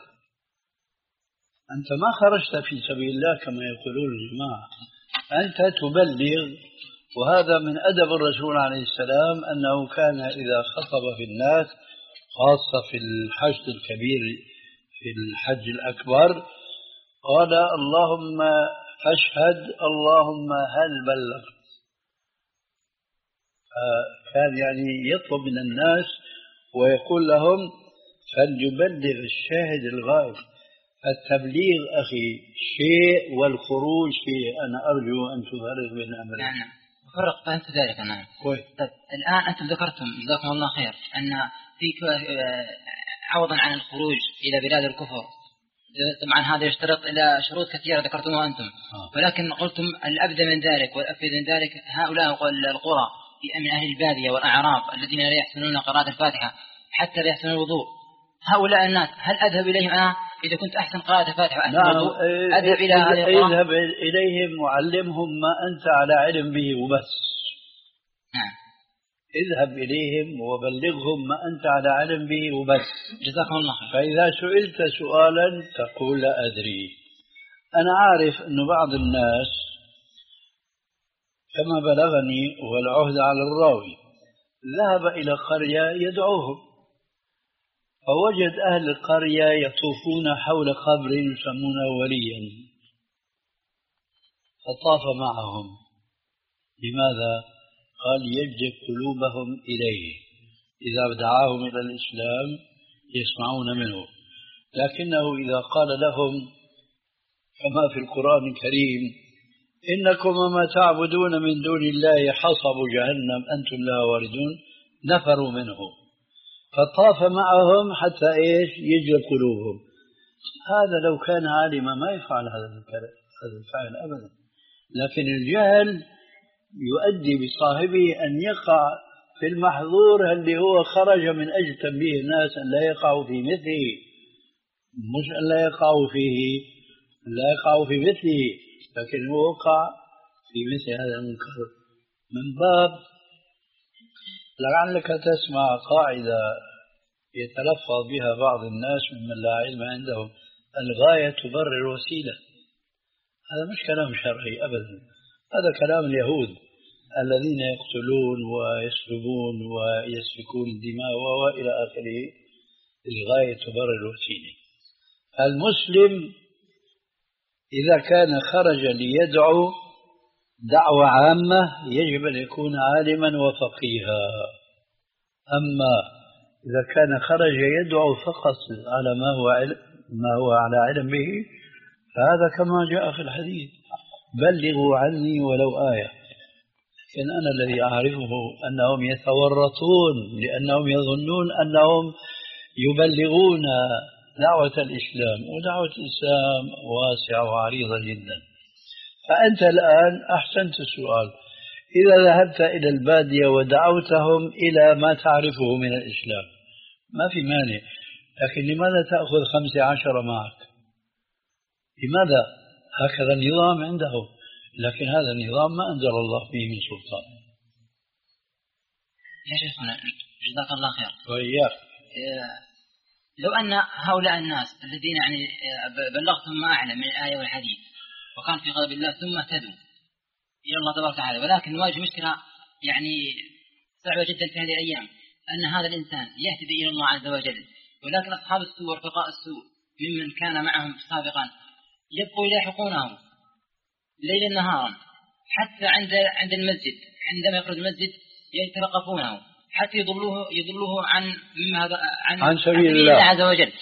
أنت ما خرجت في سبيل الله كما يقولون الجماعة، أنت تبلغ. وهذا من أدب الرسول عليه السلام أنه كان إذا خطب في الناس خاصة في الحشد الكبير في الحج الأكبر، قال اللهم فاشهد اللهم هل بلغت. كان يعني يطلب من الناس ويقول لهم فليبلغ الشاهد الغائب. التبليغ أخي شيء والخروج شيء. أنا أرجو أن تفرق بين أمرين. نعم فرق فهمت ذلك. نعم طيب الآن أنتم ذكرتم جزاكم الله خير أن فيك عوضا عن الخروج إلى بلاد الكفر، طبعا هذا يشترط إلى شروط كثيرة ذكرتموها أنتم، ولكن قلتم الأبدى من ذلك والأفيد من ذلك هؤلاء القرى من أهل البادية والأعراب الذين لا يحسنون قراءة الفاتحة حتى لا يحسنون الوضوء. هؤلاء الناس هل أذهب إليهم أنا إذا كنت أحسن قراءة الفاتحة وأحسن نعم. الوضوء أذهب إلى هذه القرى؟ اذهب إليهم وعلمهم ما أنت على علم به وبس. نعم. اذهب إليهم وبلغهم ما أنت على علم به وبس. جزاكم الله خير. فإذا سئلت سؤالا تقول لا أدري. أنا عارف أن بعض الناس كما بلغني والعهد على الراوي ذهب إلى قرية يدعوهم، فوجد أهل القرية يطوفون حول قبر يسمونه وليا، فطاف معهم. لماذا؟ قال يجذب قلوبهم إليه، إذا دعاهم إلى الإسلام يسمعون منه. لكنه إذا قال لهم كما في القرآن الكريم إنكم وما تعبدون من دون الله حصب جهنم أنتم لها واردون، نفروا منه، فطاف معهم حتى إيش يجذب قلوبهم. هذا لو كان عالما ما يفعل هذا الفعل أبدا، لكن الجهل يؤدي بصاحبه أن يقع في المحظور اللي هو خرج من أجل تنبيه الناس أن لا يقعوا في مثله، مش أن لا يقعوا فيه، لا يقعوا في مثله، لكن هو وقع في مثل هذا المنكر. من باب لعلك تسمع قاعدة يتلفظ بها بعض الناس ممن لا علم عندهم: الغاية تبرر الوسيلة. هذا مش كلام شرعي أبدا، هذا كلام اليهود الذين يقتلون ويسلبون ويسفكون الدماء وإلى آخره. الغاية تبرر الوسيلة. المسلم إذا كان خرج ليدعو دعوة عامة يجب أن يكون عالما وفقيها، أما إذا كان خرج يدعو فقط على ما هو علم ما هو على علم به فهذا كما جاء في الحديث: بلغوا عني ولو آية. لكن أنا الذي أعرفه أنهم يتورطون لأنهم يظنون أنهم يبلغون دعوة الإسلام، ودعوة الإسلام واسعة وعريضة جدا. فأنت الآن أحسنت السؤال، إذا ذهبت إلى البادية ودعوتهم إلى ما تعرفه من الإسلام ما في مانع، لكن لماذا تأخذ خمسة عشر معك؟ لماذا؟ هكذا النظام عندهم، لكن هذا النظام ما أنزل الله به من سلطان. يا شيخنا جزاك الله خير. وإياك. لو أن هؤلاء الناس الذين يعني بلغتهم ما أعلم من الآية والحديث وكان في غضب الله ثم اهتدوا إلى الله تبارك وتعالى، ولكن نواجه مشكلة يعني صعبة جدا في هذه الأيام، أن هذا الإنسان يهتدي إلى الله عز وجل، ولكن أصحاب السوء ورفقاء السوء ممن كان معهم سابقا يبقوا يلاحقونه ليلا نهارا، حتى عند عند المسجد عندما يخرج المسجد يترقفونه حتى يضلوه يضلوه عن عن, عن سبيل الله عز وجل.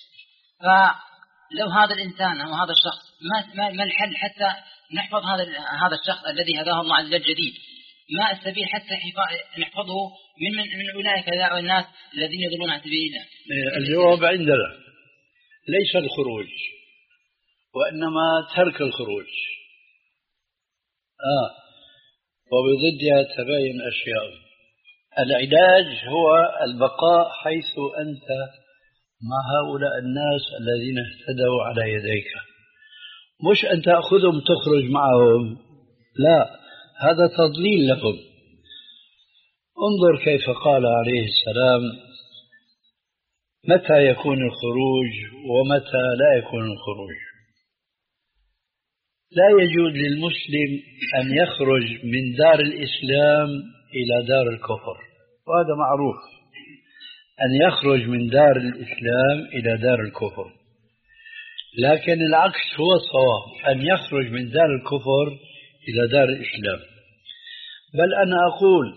فلو هذا الإنسان أو هذا الشخص ما ما الحل حتى نحفظ هذا هذا الشخص الذي هداه الله عز وجل جديد؟ ما السبيل حتى نحفظه من من, من أولئك الناس الذين يضلون عن سبيل الله؟ الجواب عندنا ليس الخروج، وإنما ترك الخروج. آه وبضدها تباين أشياء. العلاج هو البقاء حيث أنت مع هؤلاء الناس الذين اهتدوا على يديك، مش أن تأخذهم تخرج معهم، لا، هذا تضليل لهم. انظر كيف قال عليه السلام: متى يكون الخروج ومتى لا يكون الخروج. لا يجوز للمسلم أن يخرج من دار الإسلام إلى دار الكفر، وهذا معروف. أن يخرج من دار الإسلام إلى دار الكفر، لكن العكس هو الصواب، أن يخرج من دار الكفر إلى دار الإسلام. بل أنا أقول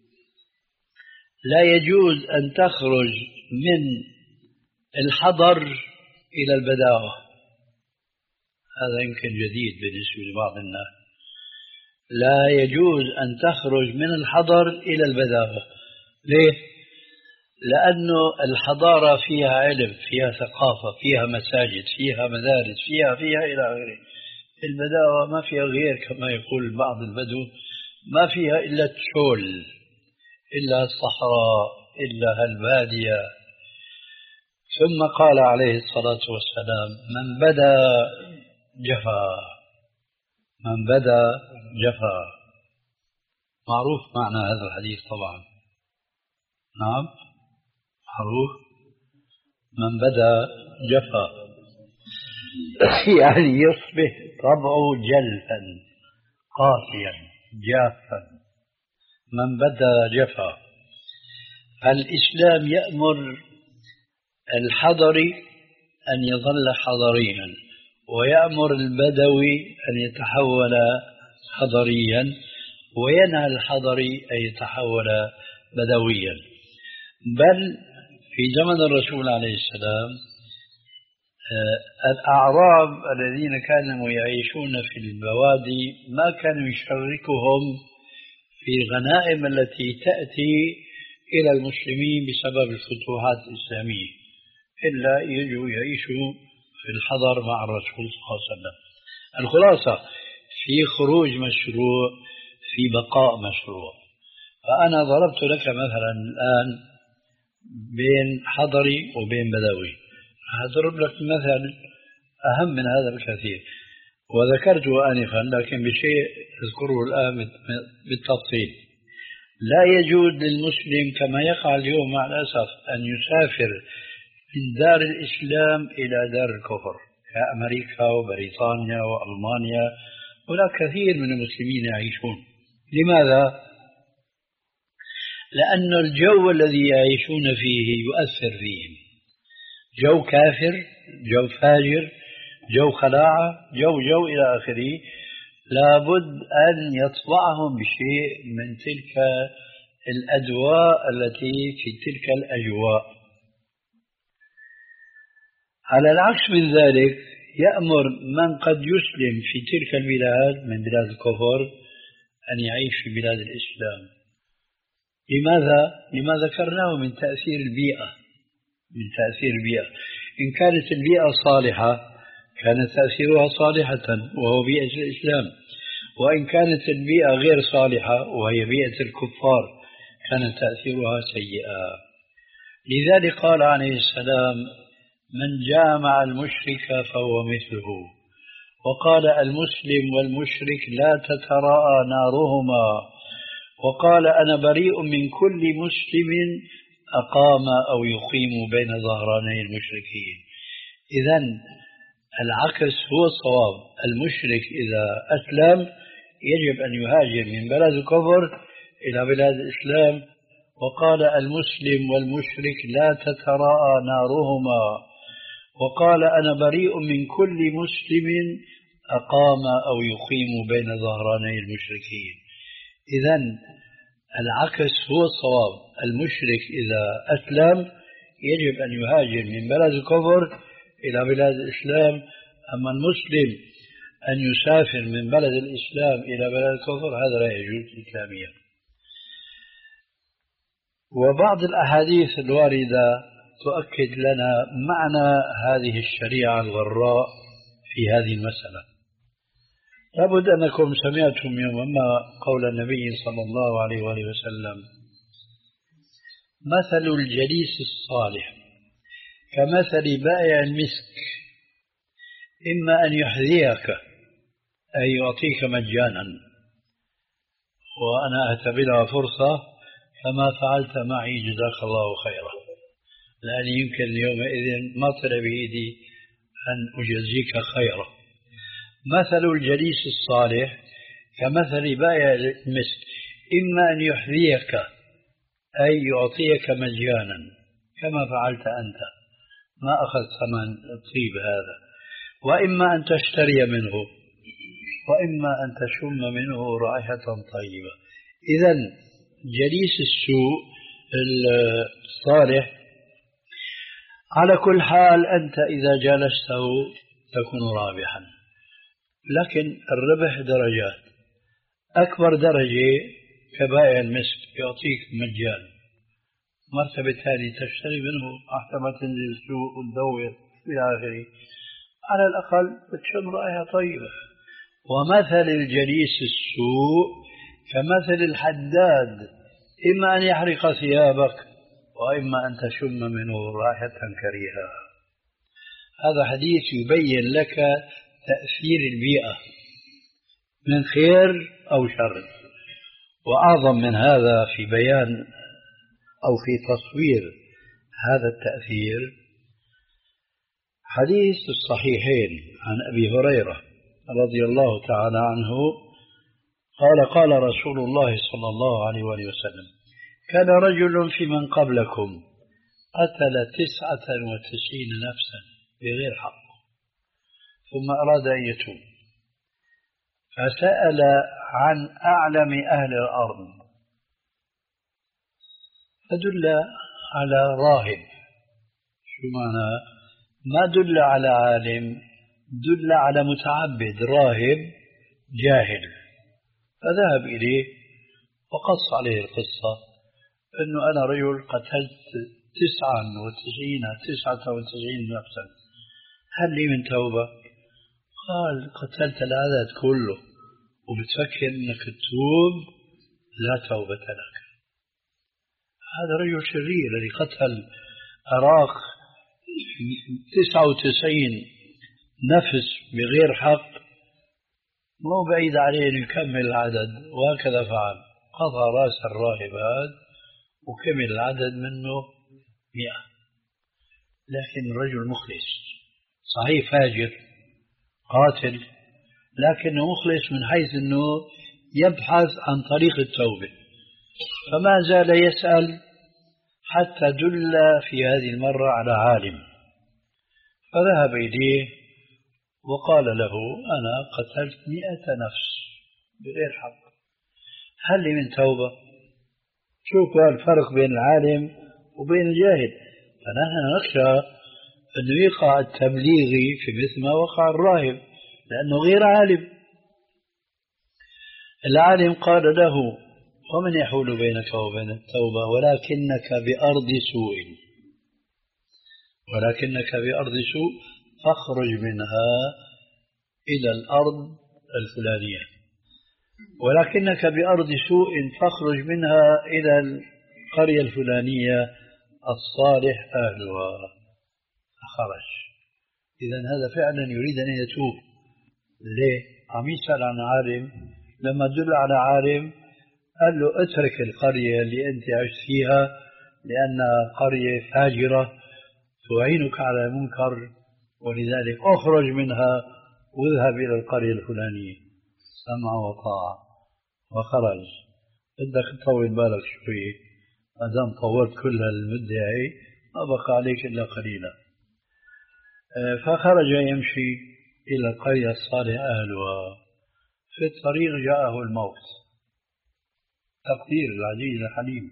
لا يجوز أن تخرج من الحضر إلى البداوة، هذا يمكن جديد بالنسبة لبعض الناس. لا يجوز أن تخرج من الحضر إلى البداوة. ليه؟ لأنه الحضارة فيها علم، فيها ثقافة، فيها مساجد، فيها مدارس، فيها فيها إلى آخره. البداوة ما فيها غير كما يقول بعض البدو، ما فيها إلا التشول، إلا الصحراء، إلا البادية. ثم قال عليه الصلاة والسلام: من بدا جفا، من بدا جفا. معروف معنى هذا الحديث طبعا. نعم معروف، من بدا جفا يعني يصبح طبعه جلفا قاسيا جافا. من بدا جفا. الإسلام يأمر الحضري أن يظل حضريا، ويأمر البدوي أن يتحول حضريا، وينهى الحضري أن يتحول بدويا. بل في زمن الرسول عليه السلام الأعراب الذين كانوا يعيشون في البوادي ما كانوا يشاركهم في الغنائم التي تأتي إلى المسلمين بسبب الفتوحات الإسلامية، إلا يجوا يعيشوا في الحضر مع الرسول صلى الله عليه وسلم. الخلاصة في خروج مشروع، في بقاء مشروع. فأنا ضربت لك مثلا الآن بين حضري وبين بدوي، أضرب لك مثل أهم من هذا بكثير، وذكرته آنفا لكن بشيء أذكره الآن بالتفصيل. لا يجوز للمسلم كما يقع اليوم مع الأسف أن يسافر من دار الإسلام إلى دار الكفر كأمريكا وبريطانيا وألمانيا. هناك كثير من المسلمين يعيشون. لماذا؟ لأن الجو الذي يعيشون فيه يؤثر فيهم. جو كافر، جو فاجر، جو خلاعة، جو جو إلى آخره. لابد أن يطبعهم بشيء من تلك الأدواء التي في تلك الأجواء. على العكس من ذلك يأمر من قد يسلم في تلك البلاد من بلاد الكفر أن يعيش في بلاد الإسلام. لماذا؟ لما ذكرناه من تأثير البيئة، من تأثير البيئة. إن كانت البيئة صالحة كان تأثيرها صالحة وهو بيئة الإسلام، وإن كانت البيئة غير صالحة وهي بيئة الكفار كان تأثيرها سيئا. لذلك قال عليه السلام: من جامع المشرك فهو مثله. وقال: المسلم والمشرك لا تتراءى نارهما. وقال: أنا بريء من كل مسلم أقام أو يقيم بين ظهراني المشركين. إذن العكس هو الصواب. المشرك إذا أسلم يجب أن يهاجر من بلاد الكفر إلى بلاد الإسلام. وقال: المسلم والمشرك لا تتراءى نارهما. وقال: أنا بريء من كل مسلم أقام أو يقيم بين ظهراني المشركين. إذن العكس هو الصواب. المشرك إذا أسلم يجب أن يهاجر من بلاد الكفر إلى بلاد الإسلام. أما المسلم أن يسافر من بلد الإسلام إلى بلد الكفر هذا لا يجوز إسلاميا. وبعض الأحاديث الواردة تؤكد لنا معنى هذه الشريعة الغراء في هذه المسألة. لابد أنكم سمعتم يوما ما قول النبي صلى الله عليه وآله وسلم: مثل الجليس الصالح كمثل بائع المسك، إما أن يحذيك أي يعطيك مجانا، وأنا أعتبرها فرصة كما فعلت معي جزاك الله خيرا، لأني يمكن يومئذ ما طلع بإيدي أن أجزيك خيرا. مثل الجليس الصالح كمثل بائع المسك، إما أن يحذيك أي يعطيك مجانا، كما فعلت أنت، ما أخذ ثمن الطيب هذا، وإما أن تشتري منه وإما أن تشم منه رائحة طيبة. إذن جليس السوء الصالح على كل حال أنت إذا جالسته تكون رابحا، لكن الربح درجات. أكبر درجة كبائع المسك يعطيك مجان، مرتبة ثانية تشتري منه حتى ما تنزل السوق وتدور إلى آخره، على الأقل تشم رائحة طيبة. ومثل الجليس السوء كمثل الحداد، إما أن يحرق ثيابك وإما أن تشم منه رائحة كريهة. هذا حديث يبين لك تأثير البيئة من خير أو شر. وأعظم من هذا في بيان أو في تصوير هذا التأثير حديث الصحيحين عن أبي هريرة رضي الله تعالى عنه قال قال رسول الله صلى الله عليه وسلم: كان رجل في من قبلكم قتل تسعة وتسعين نفسا بغير حق ثم أراد أن يتوب، فسأل عن أعلم أهل الأرض فدل على راهب. شو معنى؟ ما دل على عالم، دل على متعبد راهب جاهل، فذهب إليه وقص عليه القصة أنه أنا رجل قتلت تسعة وتسعين تسعة وتسعين نفسا، هل لي من توبة؟ قال: قتلت العدد كله وبتفكر أنك تتوب؟ لا توبة لك. هذا رجل شرير الذي قتل أراق تسعة وتسعين نفس بغير حق، مو بعيد عليه أن يكمل العدد، وهكذا فعل، قطع رأس الراهب هذا وكمل العدد منه مئة. لكن الرجل مخلص، صحيح فاجر قاتل، لكنه مخلص من حيث أنه يبحث عن طريق التوبة، فما زال يسأل حتى دل في هذه المرة على عالم، فذهب إليه وقال له: أنا قتلت مئة نفس بغير حق، هل لي من توبة؟ شوفوا الفرق بين العالم وبين الجاهل. فنحن نخشى أنه يقع التبليغي في مثل ما وقع الراهب لأنه غير عالم. العالم قال له: ومن يحول بينك وبين التوبة؟ ولكنك بأرض سوء ولكنك بأرض سوء فاخرج منها إلى الأرض الفلانية، ولكنك بأرض سوء فاخرج منها إلى القرية الفلانية الصالح أهلها، فخرج. إذن هذا فعلا يريد أن يتوب. ليه؟ عم يسأل عن عالم، لما دل على عالم قال له: اترك القرية اللي أنت عشت فيها لأنها قرية فاجرة تعينك على المنكر، ولذلك أخرج منها واذهب إلى القرية الفلانية. سمع وطاعة وخرج. بدك تطول بالك شوي، ما دام طولت كل هالمدة هي ما بقى عليك إلا قليلا. فخرج يمشي إلى القرية الصالح أهلها. في الطريق جاءه الموت، تقدير العزيز الحليم،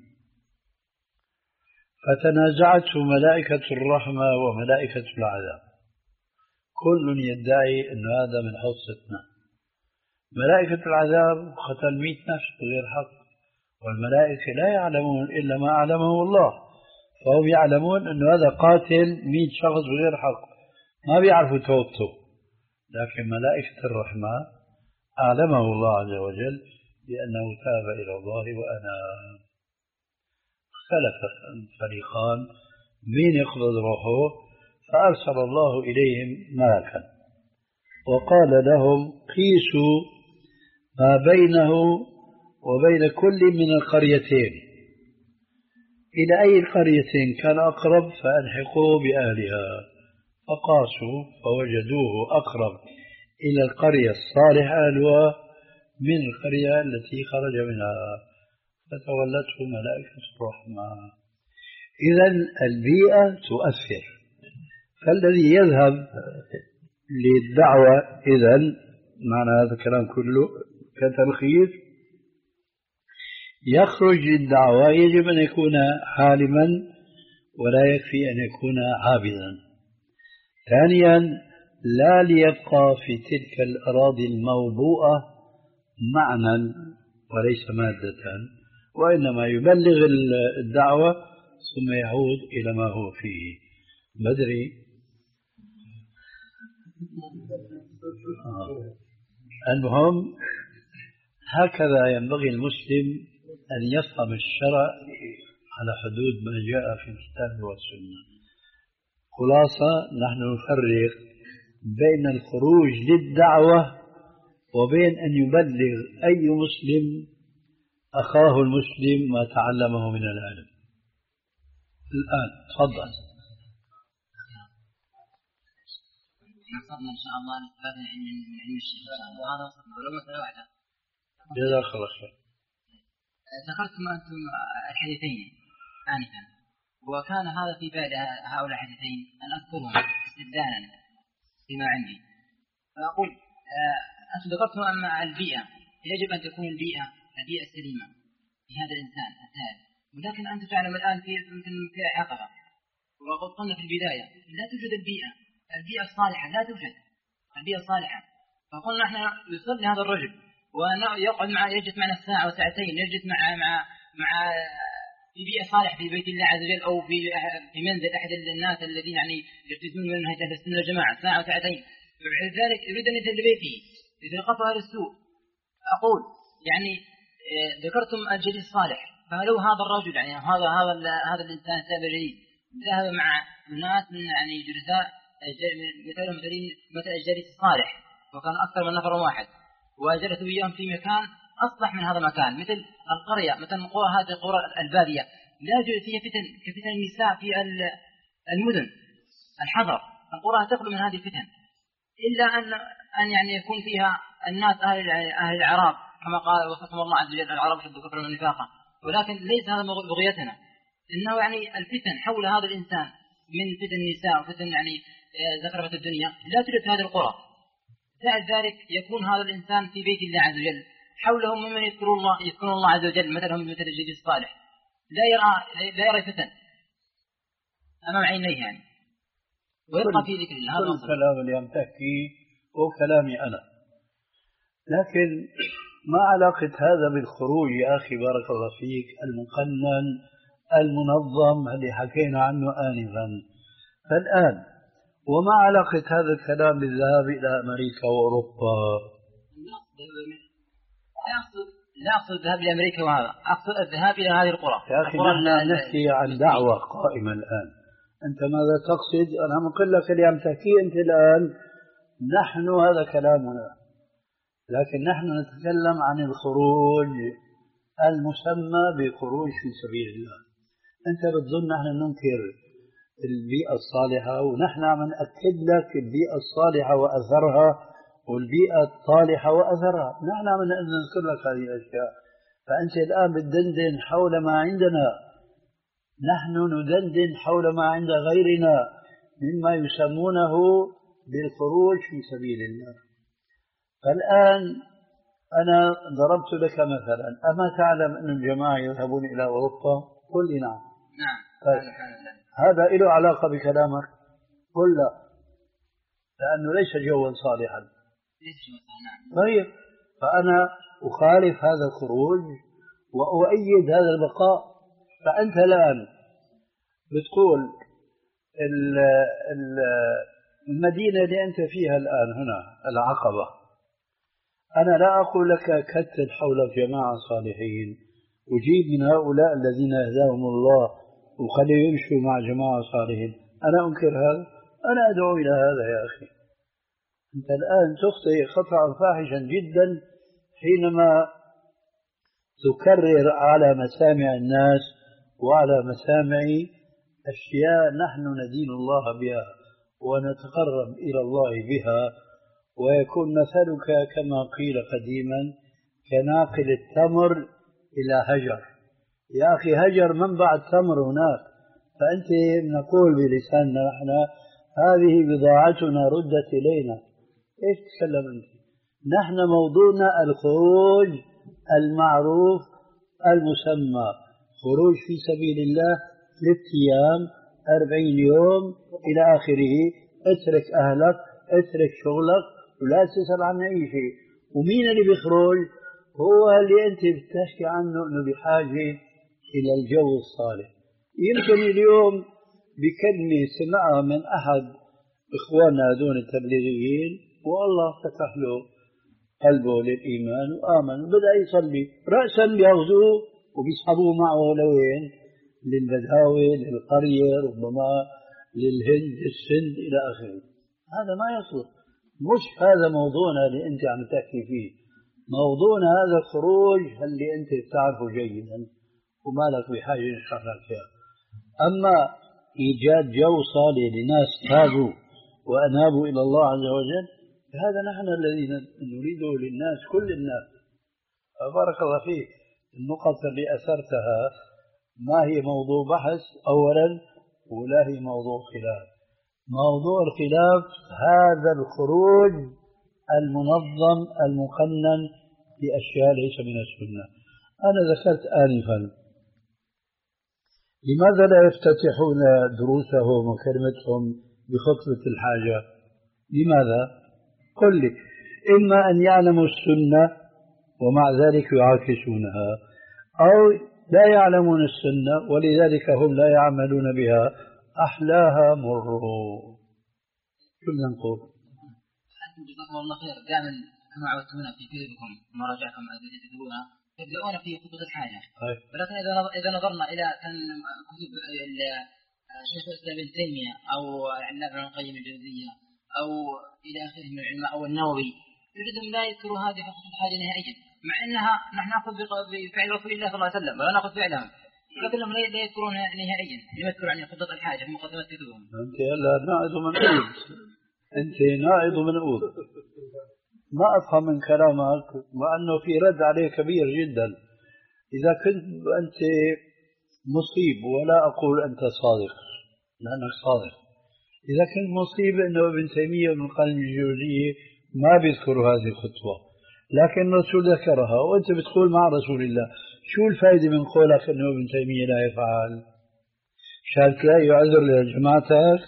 فتنازعته ملائكة الرحمة وملائكة العذاب، كل يدعي أن هذا من حصتنا. ملائكة العذاب قتل مئة نفس بغير حق، والملائكة لا يعلمون إلا ما علمه الله، فهم يعلمون أن هذا قاتل مئة شخص بغير حق، ما بيعرفوا توبته. لكن ملائكة الرحمة أعلمه الله عز وجل بأنه تاب إلى الله وأناب. اختلف الفريقان مين يقبض روحه، فأرسل الله إليهم ملكا وقال لهم: قيسوا ما بينه وبين كل من القريتين، إلى أي القريتين كان أقرب فألحقوه بأهلها. فقاسوا فوجدوه أقرب إلى القرية الصالح أهلها من القرية التي خرج منها، فتولته ملائكة الرحمة. إذا البيئة تؤثر. فالذي يذهب للدعوة إذا معنى هذا الكلام كله كتلخيص يخرج للدعوة يجب أن يكون عالما ولا يكفي أن يكون عابدا. ثانيا لا ليبقى في تلك الأراضي الموضوعة معنى وليس مادة، وإنما يبلغ الدعوة ثم يعود إلى ما هو فيه. بدري آه. المهم هكذا ينبغي المسلم أن يفهم الشرع على حدود ما جاء في الكتاب والسنة. خلاصة نحن نفرق بين الخروج للدعوة وبين أن يبلغ أي مسلم أخاه المسلم ما تعلمه من العلم. الآن تفضل. نصرنا إن شاء الله نستفاد من علم الشيخ وهذا ولو مسألة واحدة. جزاك الله خير. ذكرتم أنتم الحديثين آنفا، وكان هذا في بعد هؤلاء الحديثين أن أذكرهم استدلالا فيما عندي. فأقول أنتم ذكرتم أن البيئة يجب أن تكون البيئة البيئة السليمة لهذا الإنسان الثالث، ولكن أنت تعلم الآن في مثل في عقبة، وقد قلنا في البداية لا توجد البيئة البيئة الصالحة، لا توجد البيئة الصالحة. فقلنا نحن يصلي هذا الرجل ويقعد مع يجلس معنا ساعة وساعتين، يجلس مع مع مع في بيئة صالحة في بيت الله عز وجل أو في في منزل أحد الناس الذين يعني يلتزمون من منهج أهل السنة والجماعة ساعة وساعتين، وبعد ذلك يريد أن ينزل لبيته يتلقفه أهل السوء. أقول يعني ذكرتم الجليس الصالح، فلو هذا الرجل يعني هذا هذا هذا الإنسان السابق الجليل ذهب مع ناس من يعني جلساء مثلهم مثل الجليس الصالح وكان أكثر من نفر واحد، وجلسوا وياهم في مكان أصلح من هذا المكان مثل القرية، مثل قرى هذه القرى البادية لا يوجد فيها فتن كفتن النساء في المدن الحضر. القرى تخلو من هذه الفتن إلا أن أن يعني يكون فيها الناس أهل أهل الأعراب كما قال وصفهم الله عز وجل العرب شد كفر ونفاقا، ولكن ليس هذا بغيتنا، إنه يعني الفتن حول هذا الإنسان من فتن النساء وفتن يعني زخرفة الدنيا لا توجد في هذه القرى. زائد ذلك يكون هذا الإنسان في بيت الله عز وجل حوله ممن يذكر الله يذكر الله عز وجل مثلهم مثل الجليس الصالح، لا يرى لا يرى فتن أمام عينيه يعني، ويبقى في ذكر الله. هذا الكلام اللي عم تحكي هو كلامي أنا، لكن ما علاقة هذا بالخروج يا أخي بارك الله فيك المقنن المنظم اللي حكينا عنه آنفا؟ فالآن وما علاقة هذا الكلام بالذهاب إلى أمريكا وأوروبا؟ لا أقصد لا أقصد الذهاب إلى أمريكا، وهذا أقصد الذهاب إلى هذه القرى. يا أخي نحن نحكي عن دعوة قائمة الآن، أنت ماذا تقصد؟ أنا عم أقول لك اللي عم تحكيه أنت الآن نحن هذا كلامنا، لكن نحن نتكلم عن الخروج المسمى بخروج في سبيل الله. أنت بتظن نحن ننكر البيئة الصالحة، ونحن عم نأكد لك البيئة الصالحة وأثرها والبيئة الطالحة وأثرها، نحن عم نذكر لك هذه الأشياء. فأنت الآن بتدندن حول ما عندنا، نحن ندندن حول ما عند غيرنا مما يسمونه بالخروج في سبيل الله. فالآن أنا ضربت لك مثلا، أما تعلم أن الجماعة يذهبون إلى أوروبا؟ قل لي نعم. نعم. طيب. هذا له علاقة بكلامك؟ قل لا، لأنه ليس جوا صالحا. ليس جوا صالحا. طيب، فأنا أخالف هذا الخروج وأؤيد هذا البقاء. فأنت الآن بتقول المدينة اللي أنت فيها الآن هنا العقبة، أنا لا أقول لك كتل حولك جماعة صالحين وجيب من هؤلاء الذين هداهم الله وخليه يمشوا مع جماعة صالحين، أنا أنكر هذا؟ أنا أدعو إلى هذا يا أخي. أنت الآن تخطئ خطأ فاحشا جدا حينما تكرر على مسامع الناس وعلى مسامع أشياء نحن ندين الله بها ونتقرب إلى الله بها، ويكون مثلك كما قيل قديما كناقل التمر إلى هجر. يا أخي هجر منبع التمر هناك، فأنت نقول بلساننا نحن هذه بضاعتنا ردت إلينا. إيش تتكلم أنت؟ نحن موضوعنا الخروج المعروف المسمى خروج في سبيل الله ثلاث أيام أربعين يوم إلى آخره. اترك أهلك اترك شغلك ولا تسأل عن أي شيء. ومين اللي بيخرج؟ هو اللي أنت بتحكي عنه أنه بحاجة إلى الجو الصالح. يمكن اليوم بكلمة سمعها من أحد إخواننا دون التبليغيين والله فتح له قلبه للإيمان وآمن وبدأ يصلي، رأسا بيأخذوه وبيسحبوه معه لوين؟ للبداوي للقرية ربما للهند السند إلى آخره. هذا ما يصلح. مش هذا موضوعنا اللي أنت عم تحكي فيه. موضوعنا هذا الخروج اللي أنت بتعرفه جيدا وما لك بحاجة نشرح لك فيها. أما إيجاد جو صالح لناس تابوا وأنابوا إلى الله عز وجل هذا نحن الذين نريده للناس كل الناس. بارك الله فيك. النقط اللي أثرتها ما هي موضوع بحث أولا ولا هي موضوع خلاف. موضوع الخلاف هذا الخروج المنظم المقنن بأشياء ليس من السنة. أنا ذكرت آنفا لماذا لا يفتتحون دروسهم وكلمتهم بخطبة الحاجة؟ لماذا؟ قل لي. إما أن يعلموا السنة ومع ذلك يعاكسونها، أو لا يعلمون السنة ولذلك هم لا يعملون بها. أحلاها مروا. شو بدنا نقول؟ أنتم جزاكم الله خير دائما كما عودتونا في كتبكم ومراجعكم التي تكتبونها تبدأون في خطبة الحاجة. ولكن إذا إذا نظرنا إلى كان كتب شيخ الإسلام ابن تيمية أو العلامة ابن القيم الجوزية أو إلى آخره من العلماء أو النووي يجدهم لا يذكروا هذه خطبة الحاجة نهائيا، مع أنها نحن نأخذ بفعل رسول الله صلى الله عليه وسلم ولا نأخذ فعلهم، لكنهم لا يذكرونها نهائيا. لم يذكروا عن خطبة الحاجة في مقدمة كتبهم. أنت هلا نائض ومنقوذ. أنت نائض ومنقوذ. ما أفهم من كلامك مع أنه في رد عليه كبير جدا. إذا كنت أنت مصيب ولا أقول أنت صادق لأنك صادق، إذا كنت مصيب أنه ابن تيمية وابن القيم الجوزية ما بيذكروا هذه الخطوة لكن الرسول ذكرها وأنت بتقول مع رسول الله، شو الفائدة من قولك أنه ابن تيمية لا يفعل؟ شان تلاقي عذر لجماعتك؟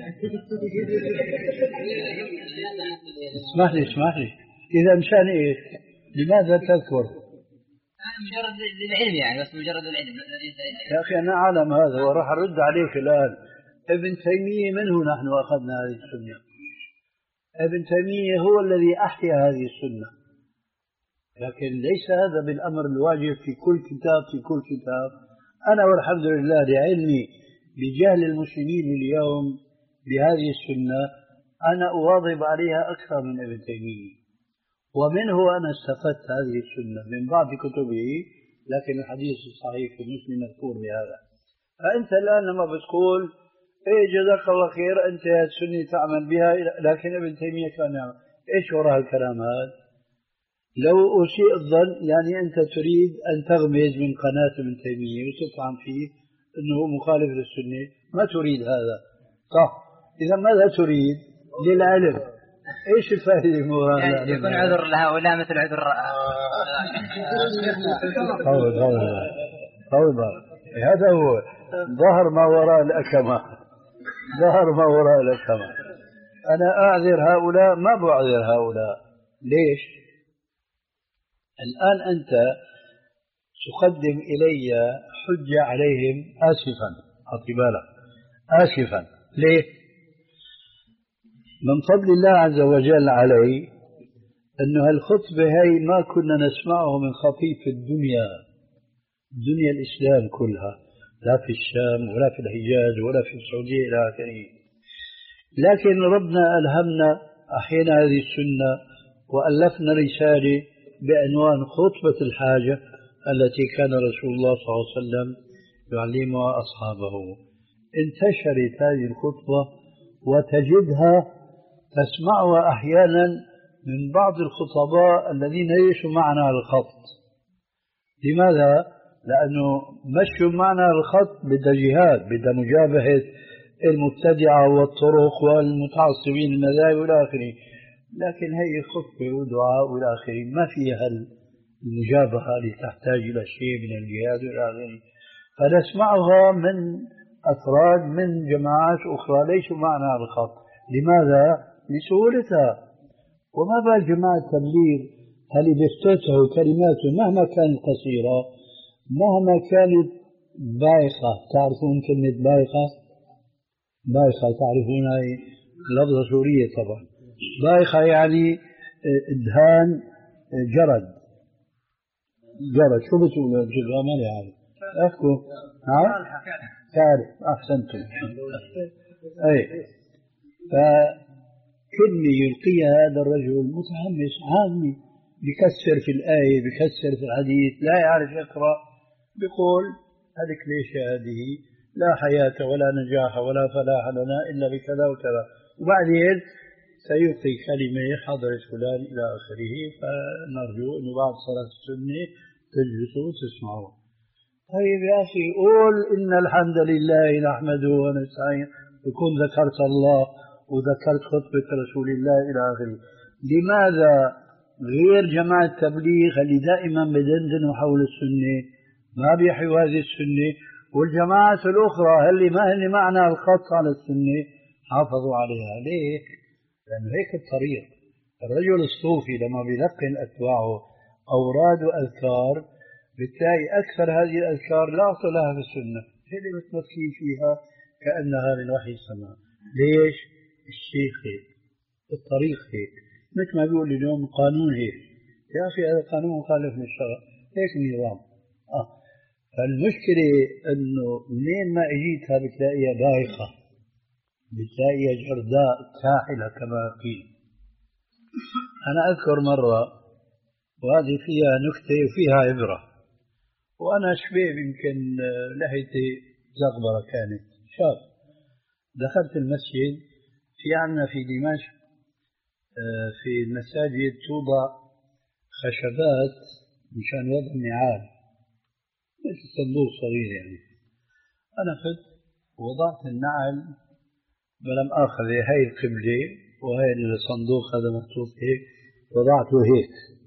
اسمح لي اسمح لي إذا مشان إيه؟ لماذا تذكر؟ مجرد العلم يعني بس مجرد العلم. يا أخي أنا أعلم هذا وراح أرد عليك الآن. ابن تيمية منه نحن أخذنا هذه السنة. ابن تيمية هو الذي أحيا هذه السنة، لكن ليس هذا بالأمر الواجب في كل كتاب في كل كتاب. أنا والحمد لله لعلمي بجهل المسلمين اليوم بهذه السنة أنا أواظب عليها أكثر من ابن تيمية، ومنه أنا استفدت هذه السنة من بعض كتبه، لكن الحديث الصحيح في مسلم مذكور بهذا. فأنت الآن لما بتقول إيه جزاك الله خير أنت السنة تعمل بها لكن ابن تيمية كان يعمل، إيش وراء الكلام هذا؟ لو أسيء الظن يعني أنت تريد أن تغمز من قناة ابن تيمية وتطعن فيه أنه مخالف للسنة، ما تريد هذا صح؟ إذا ماذا تريد؟ للعلم. إيش الفائدة من وراء يعني يكون عذر لهؤلاء مثل عذر طول طول طول هذا هو ظهر ما وراء الأكمة، ظهر ما وراء الأكمة. أنا أعذر هؤلاء ما بعذر هؤلاء. ليش؟ الآن أنت تقدم إلي حجة عليهم آسفا، أعطي بالك آسفا. ليه؟ من فضل الله عز وجل علي أنه هالخطبة هاي ما كنا نسمعه من خطيب في الدنيا، دنيا الإسلام كلها، لا في الشام ولا في الحجاز ولا في السعودية إلى آخره. لكن ربنا ألهمنا أحيانا هذه السنة وألفنا رسالة بعنوان خطبة الحاجة التي كان رسول الله صلى الله عليه وسلم يعلمها أصحابه. انتشرت هذه الخطبة وتجدها تسمعها أحيانا من بعض الخطباء الذين ليسوا معنا على الخط. لماذا؟ لأنه مشوا معنا الخط بدها جهاد، بدها مجابهة المبتدعة والطرق والمتعصبين المذاهب والى اخره، لكن هي خطبة ودعاء والى اخره، ما فيها المجابهة اللي تحتاج الى شيء من الجهاد والى اخره. فنسمعها من افراد من جماعات اخرى ليسوا معنا على الخط. لماذا؟ لسهولتها. وما بال جماعة التبليغ اللي بيفتتحوا كلماته مهما كانت قصيرة، مهما كانت بايخة. تعرفون كلمة بايخة؟ بايخة تعرفون، هي لفظة سورية طبعا. بايخة يعني ادهان جرد. جرد شو بتقولوا بجرد؟ ما لي عارف. احكوا. ها؟ كارث. احسنتم. اي فكلمة يلقيها هذا الرجل متحمس عامي، بكسر في الآية، بكسر في الحديث، لا يعرف يقرأ، بيقول هذيك ليش هذه لا حياة ولا نجاح ولا فلاح لنا إلا بكذا وكذا، وبعدين سيلقي كلمة حضرت فلان إلى آخره. فنرجو أنه بعد صلاة السنة تجلسوا وتسمعوا. طيب يا أخي قول إن الحمد لله نحمده ونستعين، يكون ذكرت الله وذكرت خطبة رسول الله إلى آخره. لماذا غير جماعة التبليغ اللي دائما بدندنوا حول السنة ما بيحيوا هذه السنة، والجماعات الأخرى اللي ما هن معنا الخط على السنة حافظوا عليها؟ ليه؟ لأن هيك الطريق. الرجل الصوفي لما بيلقن أتباعه أوراد وأذكار بتلاقي أكثر هذه الأذكار لا أصل لها في السنة، هي اللي متمسكين فيها كأنها من وحي السماء. ليش؟ الشيخ هيك، الطريق هيك، مثل ما بيقول اليوم قانون هيك. يا أخي هذا قانون مخالف للشرع، هيك النظام. آه. فالمشكلة أنه منين ما اجيتها بتلاقيها بايخة، بتلاقيها جرداء كاحلة كما قيل. أنا أذكر مرة، وهذه فيها نكتة وفيها عبرة، وأنا شبيب يمكن لحيتي زغبرة كانت شاب. دخلت المسجد، في عنا في دمشق في المساجد توضع خشبات مشان وضع النعال، مثل صندوق صغير يعني. أنا خذت ووضعت النعل بلم آخذ هاي القبلة وهاي الصندوق هذا محطوط هيك، وضعته هيك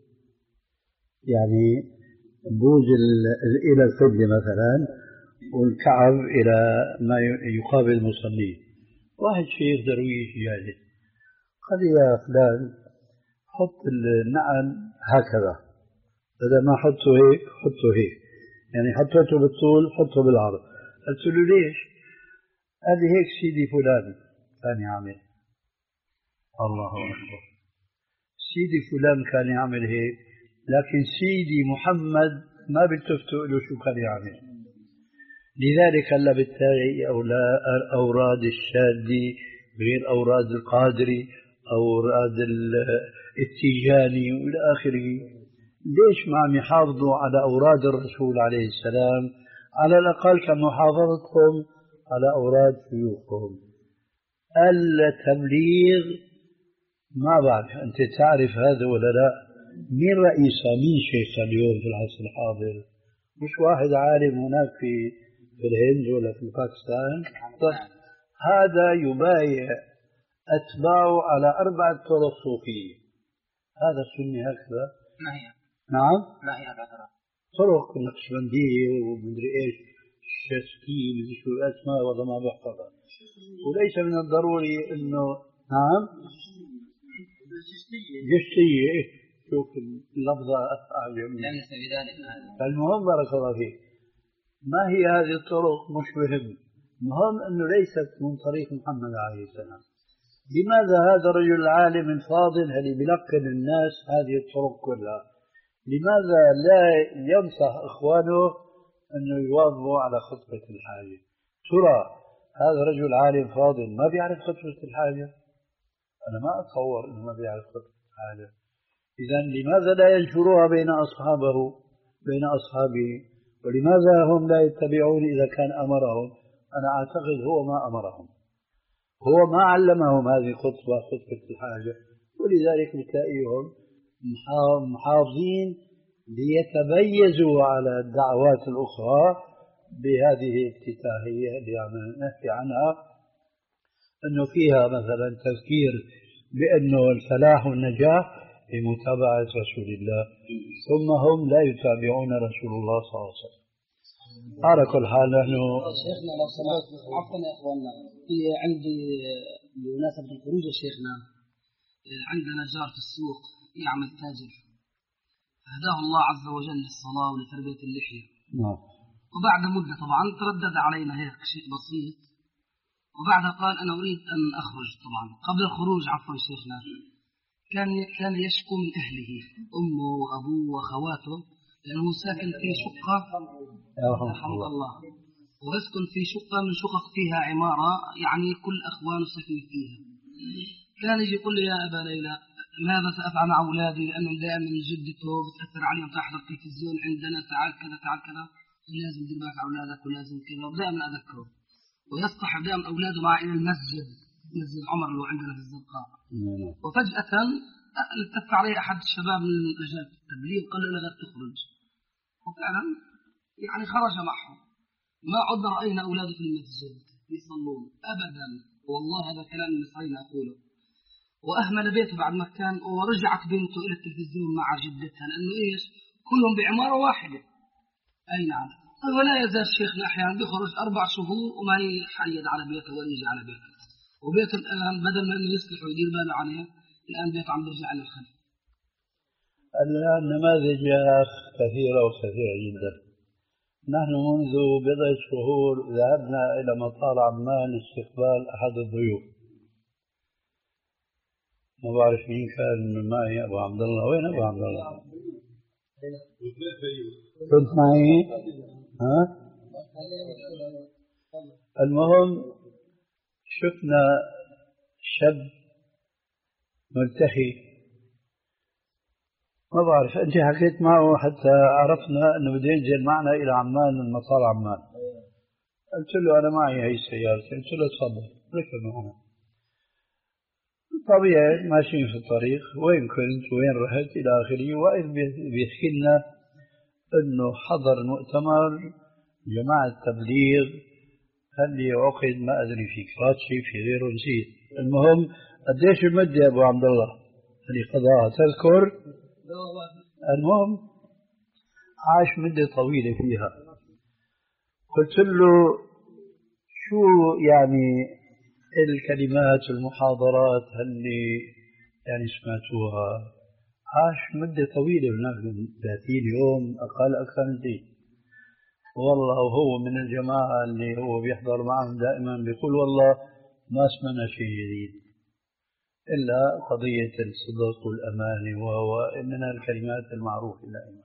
يعني بوز إلى القبلة مثلا، والكعب إلى ما يقابل المصلين. واحد شيخ درويش جالس قال لي يا فلان حط النعل هكذا، بدل ما حطه هيك حطه هيك، يعني حطيته بالطول حطه بالعرض. قلت له ليش؟ قال لي هيك سيدي فلان كان يعمل. الله أكبر، سيدي فلان كان يعمل هيك، لكن سيدي محمد ما بتفتوا له شو كان يعمل. لذلك هلا بالتالي أوراد الشاذلي غير أوراد القادري، أوراد التيجاني وإلى آخره. ليش ما عم يحافظوا على أوراد الرسول عليه السلام على الأقل كمحافظتهم على أوراد شيوخهم؟ التبليغ ما بعرف أنت تعرف هذا ولا لا؟ مين رئيسه؟ مين شيخه اليوم في العصر الحاضر؟ مش واحد عالم هناك في في الهند ولا في باكستان. طيب هذا يبايع أتباعه على أربعة طرق صوفية. هذا السني هكذا. ما هي؟ نعم؟ ما هي أربعة طرق؟ طرق نقشبندية ومدري إيش الشاسكية ومدري شو الأسماء وهذا ما بحفظها، وليس من الضروري إنه نعم جشتية. شوف اللفظة أعجبني. فالمهم بارك الله فيك، ما هي هذه الطرق مش مهم، المهم أنه ليست من طريق محمد عليه السلام. لماذا هذا الرجل العالم الفاضل اللي بيلقن الناس هذه الطرق كلها، لماذا لا ينصح إخوانه أنه يواظبوا على خطبة الحاجة؟ ترى هذا رجل عالم فاضل ما بيعرف خطبة الحاجة؟ أنا ما أتصور أنه ما بيعرف خطبة الحاجة. إذن لماذا لا ينشروها بين أصحابه بين أصحابه؟ ولماذا هم لا يتبعون إذا كان أمرهم؟ أنا أعتقد هو ما أمرهم، هو ما علمهم هذه الخطبة خطبة الحاجة، ولذلك بتلاقيهم محافظين ليتميزوا على الدعوات الأخرى بهذه الافتتاحية اللي عم نحكي عنها، أنه فيها مثلا تذكير بأنه الفلاح والنجاح بمتابعة رسول الله، ثم هم لا يتابعون رسول الله صلى الله عليه وسلم. على كل حال نحن شيخنا لو سمحت عفوا يا اخواننا، في عندي بمناسبة الخروج يا شيخنا، عندنا جار في السوق يعمل تاجر، هداه الله عز وجل للصلاة ولتربية اللحية. نعم. وبعد مدة طبعا تردد علينا هيك شيء بسيط، وبعدها قال أنا أريد أن أخرج. طبعا قبل الخروج عفوا شيخنا كان كان يشكو من أهله، أمه وأبوه وأخواته، لأنه ساكن في شقة رحمه الله، ويسكن في شقة من شقق فيها عمارة يعني كل أخوانه سكن فيها. كان يجي يقول لي يا أبا ليلى ماذا سأفعل مع أولادي، لأنهم دائما جدته بتأثر عليهم، تحضر تلفزيون عندنا، تعال كذا تعال كذا، لازم تدير بالك على أولادك ولازم كذا، ودائما أذكره. ويصطحب دائما أولاده معه إلى المسجد، مسجد عمر اللي عندنا في الزرقاء. وفجأة التف عليه أحد الشباب من رجال التبليغ قال له لا تخرج، وفعلا يعني خرج معه. ما عدنا رأينا أولاده في المسجد يصلون أبدا، والله هذا كلام المصريين أقوله. وأهمل بيته بعد ما كان، ورجعت بنته إلى التلفزيون مع جدتها، لأنه إيش كلهم بعمارة واحدة. أي نعم. ولا يزال شيخنا أحيانا بيخرج أربع شهور وما يحيد على بيته ولا يجي على بيته، وبيته الآن بدل ما إنه يصلح ويدير باله عليه، الآن بيته عم بيرجع للخلف. الآن نماذج كثيرة وكثيرة جدا. نحن منذ بضع شهور ذهبنا إلى مطار عمان لاستقبال أحد الضيوف. ما بعرف مين كان معي، أبو عبد الله. وين أبو عبد الله؟ كنت معي؟ ها؟ المهم شفنا شاب ملتحي، ما بعرف أنت حكيت معه حتى عرفنا أنه بده ينزل معنا إلى عمان من مطار عمان. قلت له أنا معي هي السيارة، قلت له تفضل ركب معنا. طبيعي ماشيين في الطريق، وين كنت وين رحت إلى آخره، وإذ بيحكي لنا أنه حضر مؤتمر جماعة تبليغ اللي عقد ما أدري في كراتشي في غيره نسيت. المهم قديش المدة يا أبو عبد الله اللي قضاها تذكر؟ المهم عاش مدة طويلة فيها. قلت له شو يعني الكلمات المحاضرات اللي يعني سمعتوها؟ عاش مدة طويلة هناك، ثلاثين يوم أقل أكثر من ذلك. والله وهو من الجماعة اللي هو بيحضر معهم دائما بيقول والله ما سمعنا شيء جديد إلا قضية الصدق والأمانة، وهو من الكلمات المعروفة دائما.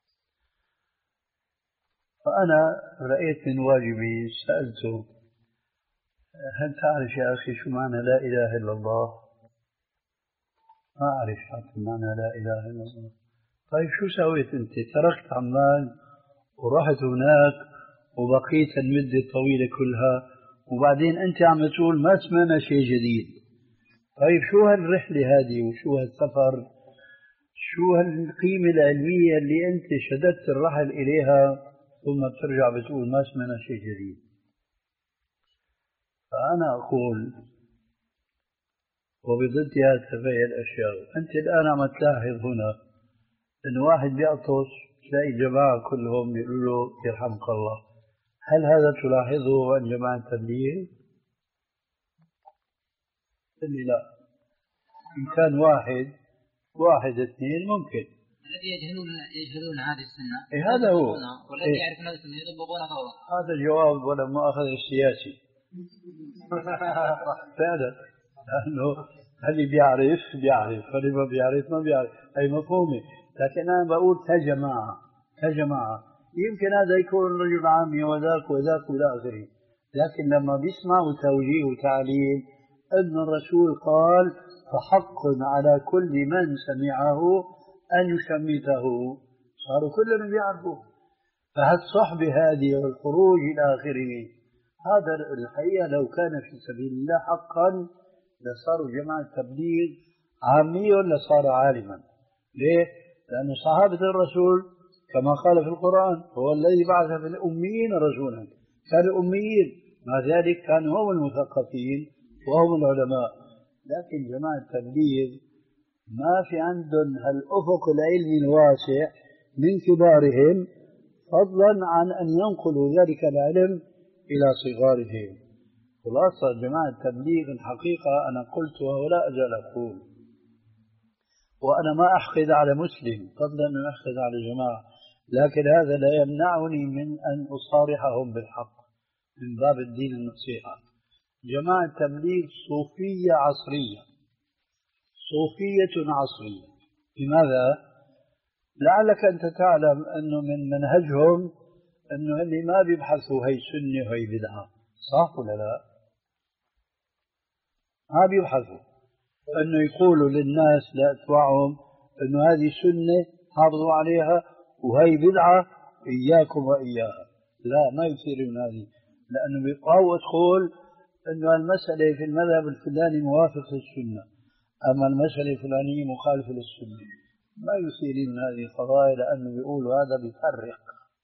فأنا رأيت من واجبي سألته هل تعرف يا أخي شو معنى لا إله إلا الله؟ ما أعرف حتى معنى لا إله إلا الله. طيب شو سويت أنت؟ تركت عمان ورحت هناك وبقيت المدة الطويلة كلها، وبعدين أنت عم تقول ما سمعنا شيء جديد. طيب شو هالرحلة هذه وشو هالسفر؟ شو هالقيمة العلمية اللي أنت شددت الرحل إليها ثم بترجع بتقول ما سمعنا شيء جديد؟ فأنا أقول وبضدها تبين الأشياء. أنت الآن عم تلاحظ هنا أن واحد بيعطس تلاقي الجماعة كلهم بيقولوا يرحمك الله. هل هذا تلاحظه عن جماعة التبليغ؟ قل لي لا. إن كان واحد واحد اثنين ممكن. الذي يجهلون يجهلون هذه السنة. إيه هذا هو. والذي إيه؟ يعرفون هذه السنة يطبقونها فورا. هذا الجواب ولا مؤاخذة السياسي. فعلا لأنه اللي بيعرف بيعرف، اللي ما بيعرف ما بيعرف، أي مفهومة. لكن أنا بقول كجماعة كجماعة يمكن هذا يكون رجل عامي وذاك وذاك وإلى آخره، لكن لما بيسمعوا توجيه وتعليم أن الرسول قال فحق على كل من سمعه أن يشمته، صاروا كلنا بيعرفوا. فهالصحبة هذه والخروج إلى آخره، هذا الحقيقة لو كان في سبيل الله حقا لصاروا جماعة تبليغ عامي لصار عالما. ليه؟ لأن صحابة الرسول كما قال في القرآن هو الذي بعث في الأميين رسولا. كانوا الأميين مع ذلك كانوا هم المثقفين وهم العلماء. لكن جماعة التبليغ ما في عندهم هالأفق العلمي الواسع من كبارهم، فضلا عن أن ينقلوا ذلك العلم إلى صغارهم. خلاصة جماعة التبليغ الحقيقة أنا قلتها ولا أزال أقول، وأنا ما أحقد على مسلم فضلا أن أحقد على جماعة، لكن هذا لا يمنعني من أن أصارحهم بالحق من باب الدين النصيحة. جماعة التبليغ صوفية عصرية، صوفية عصرية. لماذا؟ لعلك أنت تعلم أنه من منهجهم أنه اللي ما بيبحثوا هي سنة وهي بدعة، صح ولا لا؟ ما بيبحثوا أنه يقولوا للناس لأتباعهم أنه هذه سنة حافظوا عليها وهي بدعة إياكم وإياها. لا، ما يصيرون هذه، لأنه بيقاوة تقول أنه المسألة في المذهب الفلاني موافق للسنة، أما المسألة الفلانية مخالفة للسنة. ما يثيرون هذه القضايا لأنه بيقولوا هذا بيفرق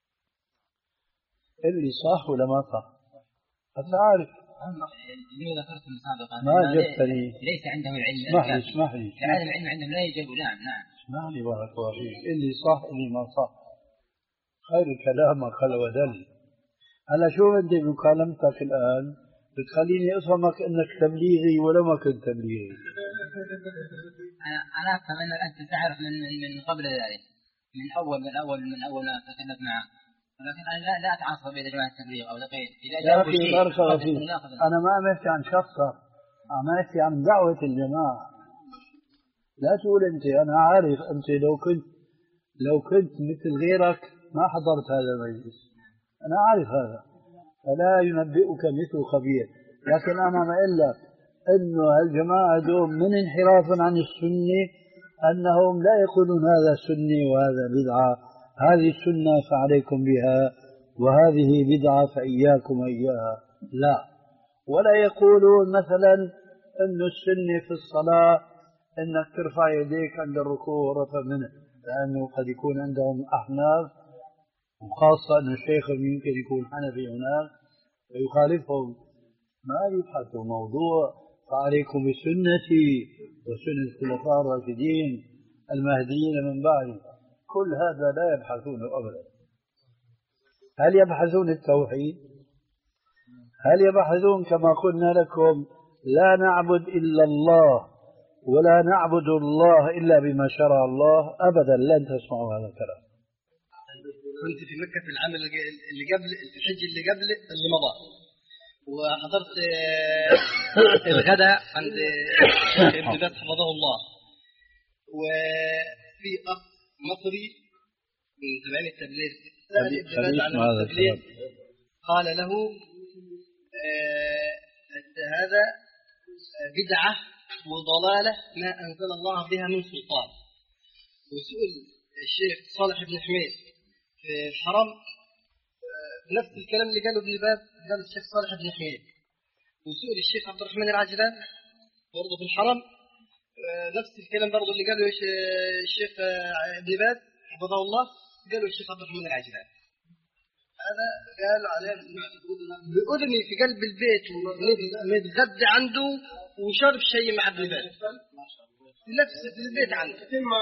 اللي صح ولا ما صح. أنت عارف لما ذكرت من سابقا ما جبتني ليس عندهم العلم. اسمح لي اسمح لي العالم العلم عندهم لا يجب. نعم نعم اسمح لي بارك الله فيك. اللي صح اللي ما صح خير الكلام ما قل ودل. هلا شو بدي بمكالمتك الآن بتخليني أفهمك أنك تبليغي ولا ما كنت تبليغي. أنا أنا أفهم أن أنت تعرف من من من قبل ذلك، من أول من أول من أول ما تكلمت معه، ولكن أنا لا لا أتعصب إلى جماعة التبليغ أو لقيت إذا جاء شيء. بارك الله فيك. أنا ما أمشي عن شخصك، أمشي عن دعوة الجماعة. لا تقول أنت، أنا عارف أنت لو كنت لو كنت مثل غيرك ما حضرت هذا المجلس، أنا عارف هذا، فلا ينبئك مثل خبير. لكن أنا ما إلا أنه هالجماعة دوم من انحراف عن السنة، أنهم لا يقولون هذا سنة وهذا بدعة، هذه السنة فعليكم بها وهذه بدعة فإياكم إياها، لا. ولا يقولون مثلا أن السنة في الصلاة أنك ترفع يديك عند الركوع ورفع منه، لأنه قد يكون عندهم أحناف، وخاصة أن الشيخ يمكن يكون حنفي هناك ويخالفهم. ما يبحثوا موضوع فعليكم بسنتي وسنة الخلفاء الراشدين المهديين من بعدي، كل هذا لا يبحثونه أبدا. هل يبحثون التوحيد؟ هل يبحثون كما قلنا لكم لا نعبد إلا الله ولا نعبد الله إلا بما شرع الله؟ أبدا لن تسمعوا هذا الكلام. كنت في مكة في العام اللي قبل الحج اللي قبل اللي مضى، وحضرت الغداء عند الشيخ ابن باز حفظه الله، وفي أخ مصري من تبعين التبليغ سأل ابن باز عن التبليغ، قال له هذا بدعة وضلالة ما أنزل الله بها من سلطان. وسئل الشيخ صالح بن حميد في الحرم نفس الكلام اللي قاله ابن باز قال الشيخ صالح بن حميد، وسئل الشيخ عبد الرحمن العجلان برضه في الحرم نفس الكلام برضه اللي قاله الشيخ ابن باز حفظه الله قاله الشيخ عبد الرحمن العجلان. هذا قال عليه بأذني في قلب البيت ونتغدى عنده وشرب شيء مع ابن باز نفس البيت عنده.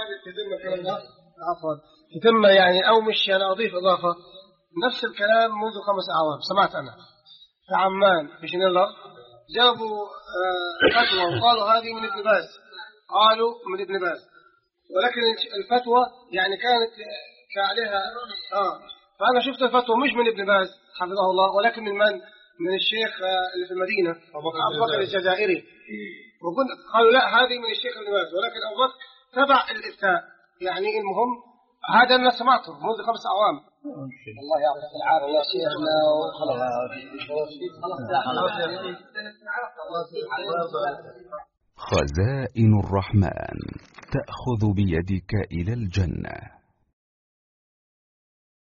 عفوا تتم يعني أو مش أنا أضيف إضافة نفس الكلام منذ خمس أعوام سمعت أنا في عمان في شنيلر جابوا فتوى وقالوا هذه من ابن باز، قالوا من ابن باز، ولكن الفتوى يعني كانت كعليها آه فأنا شفت الفتوى مش من ابن باز حفظه الله ولكن من من من الشيخ اللي في المدينة أبو بكر الجزائري، وقلت قالوا لا هذه من الشيخ ابن باز ولكن أبو بكر تبع الإفتاء. يعني المهم هذا أنا سمعته منذ خمس أعوام. الله يعطيك العافية يا شيخنا خزائن الرحمن تأخذ بيدك إلى الجنة.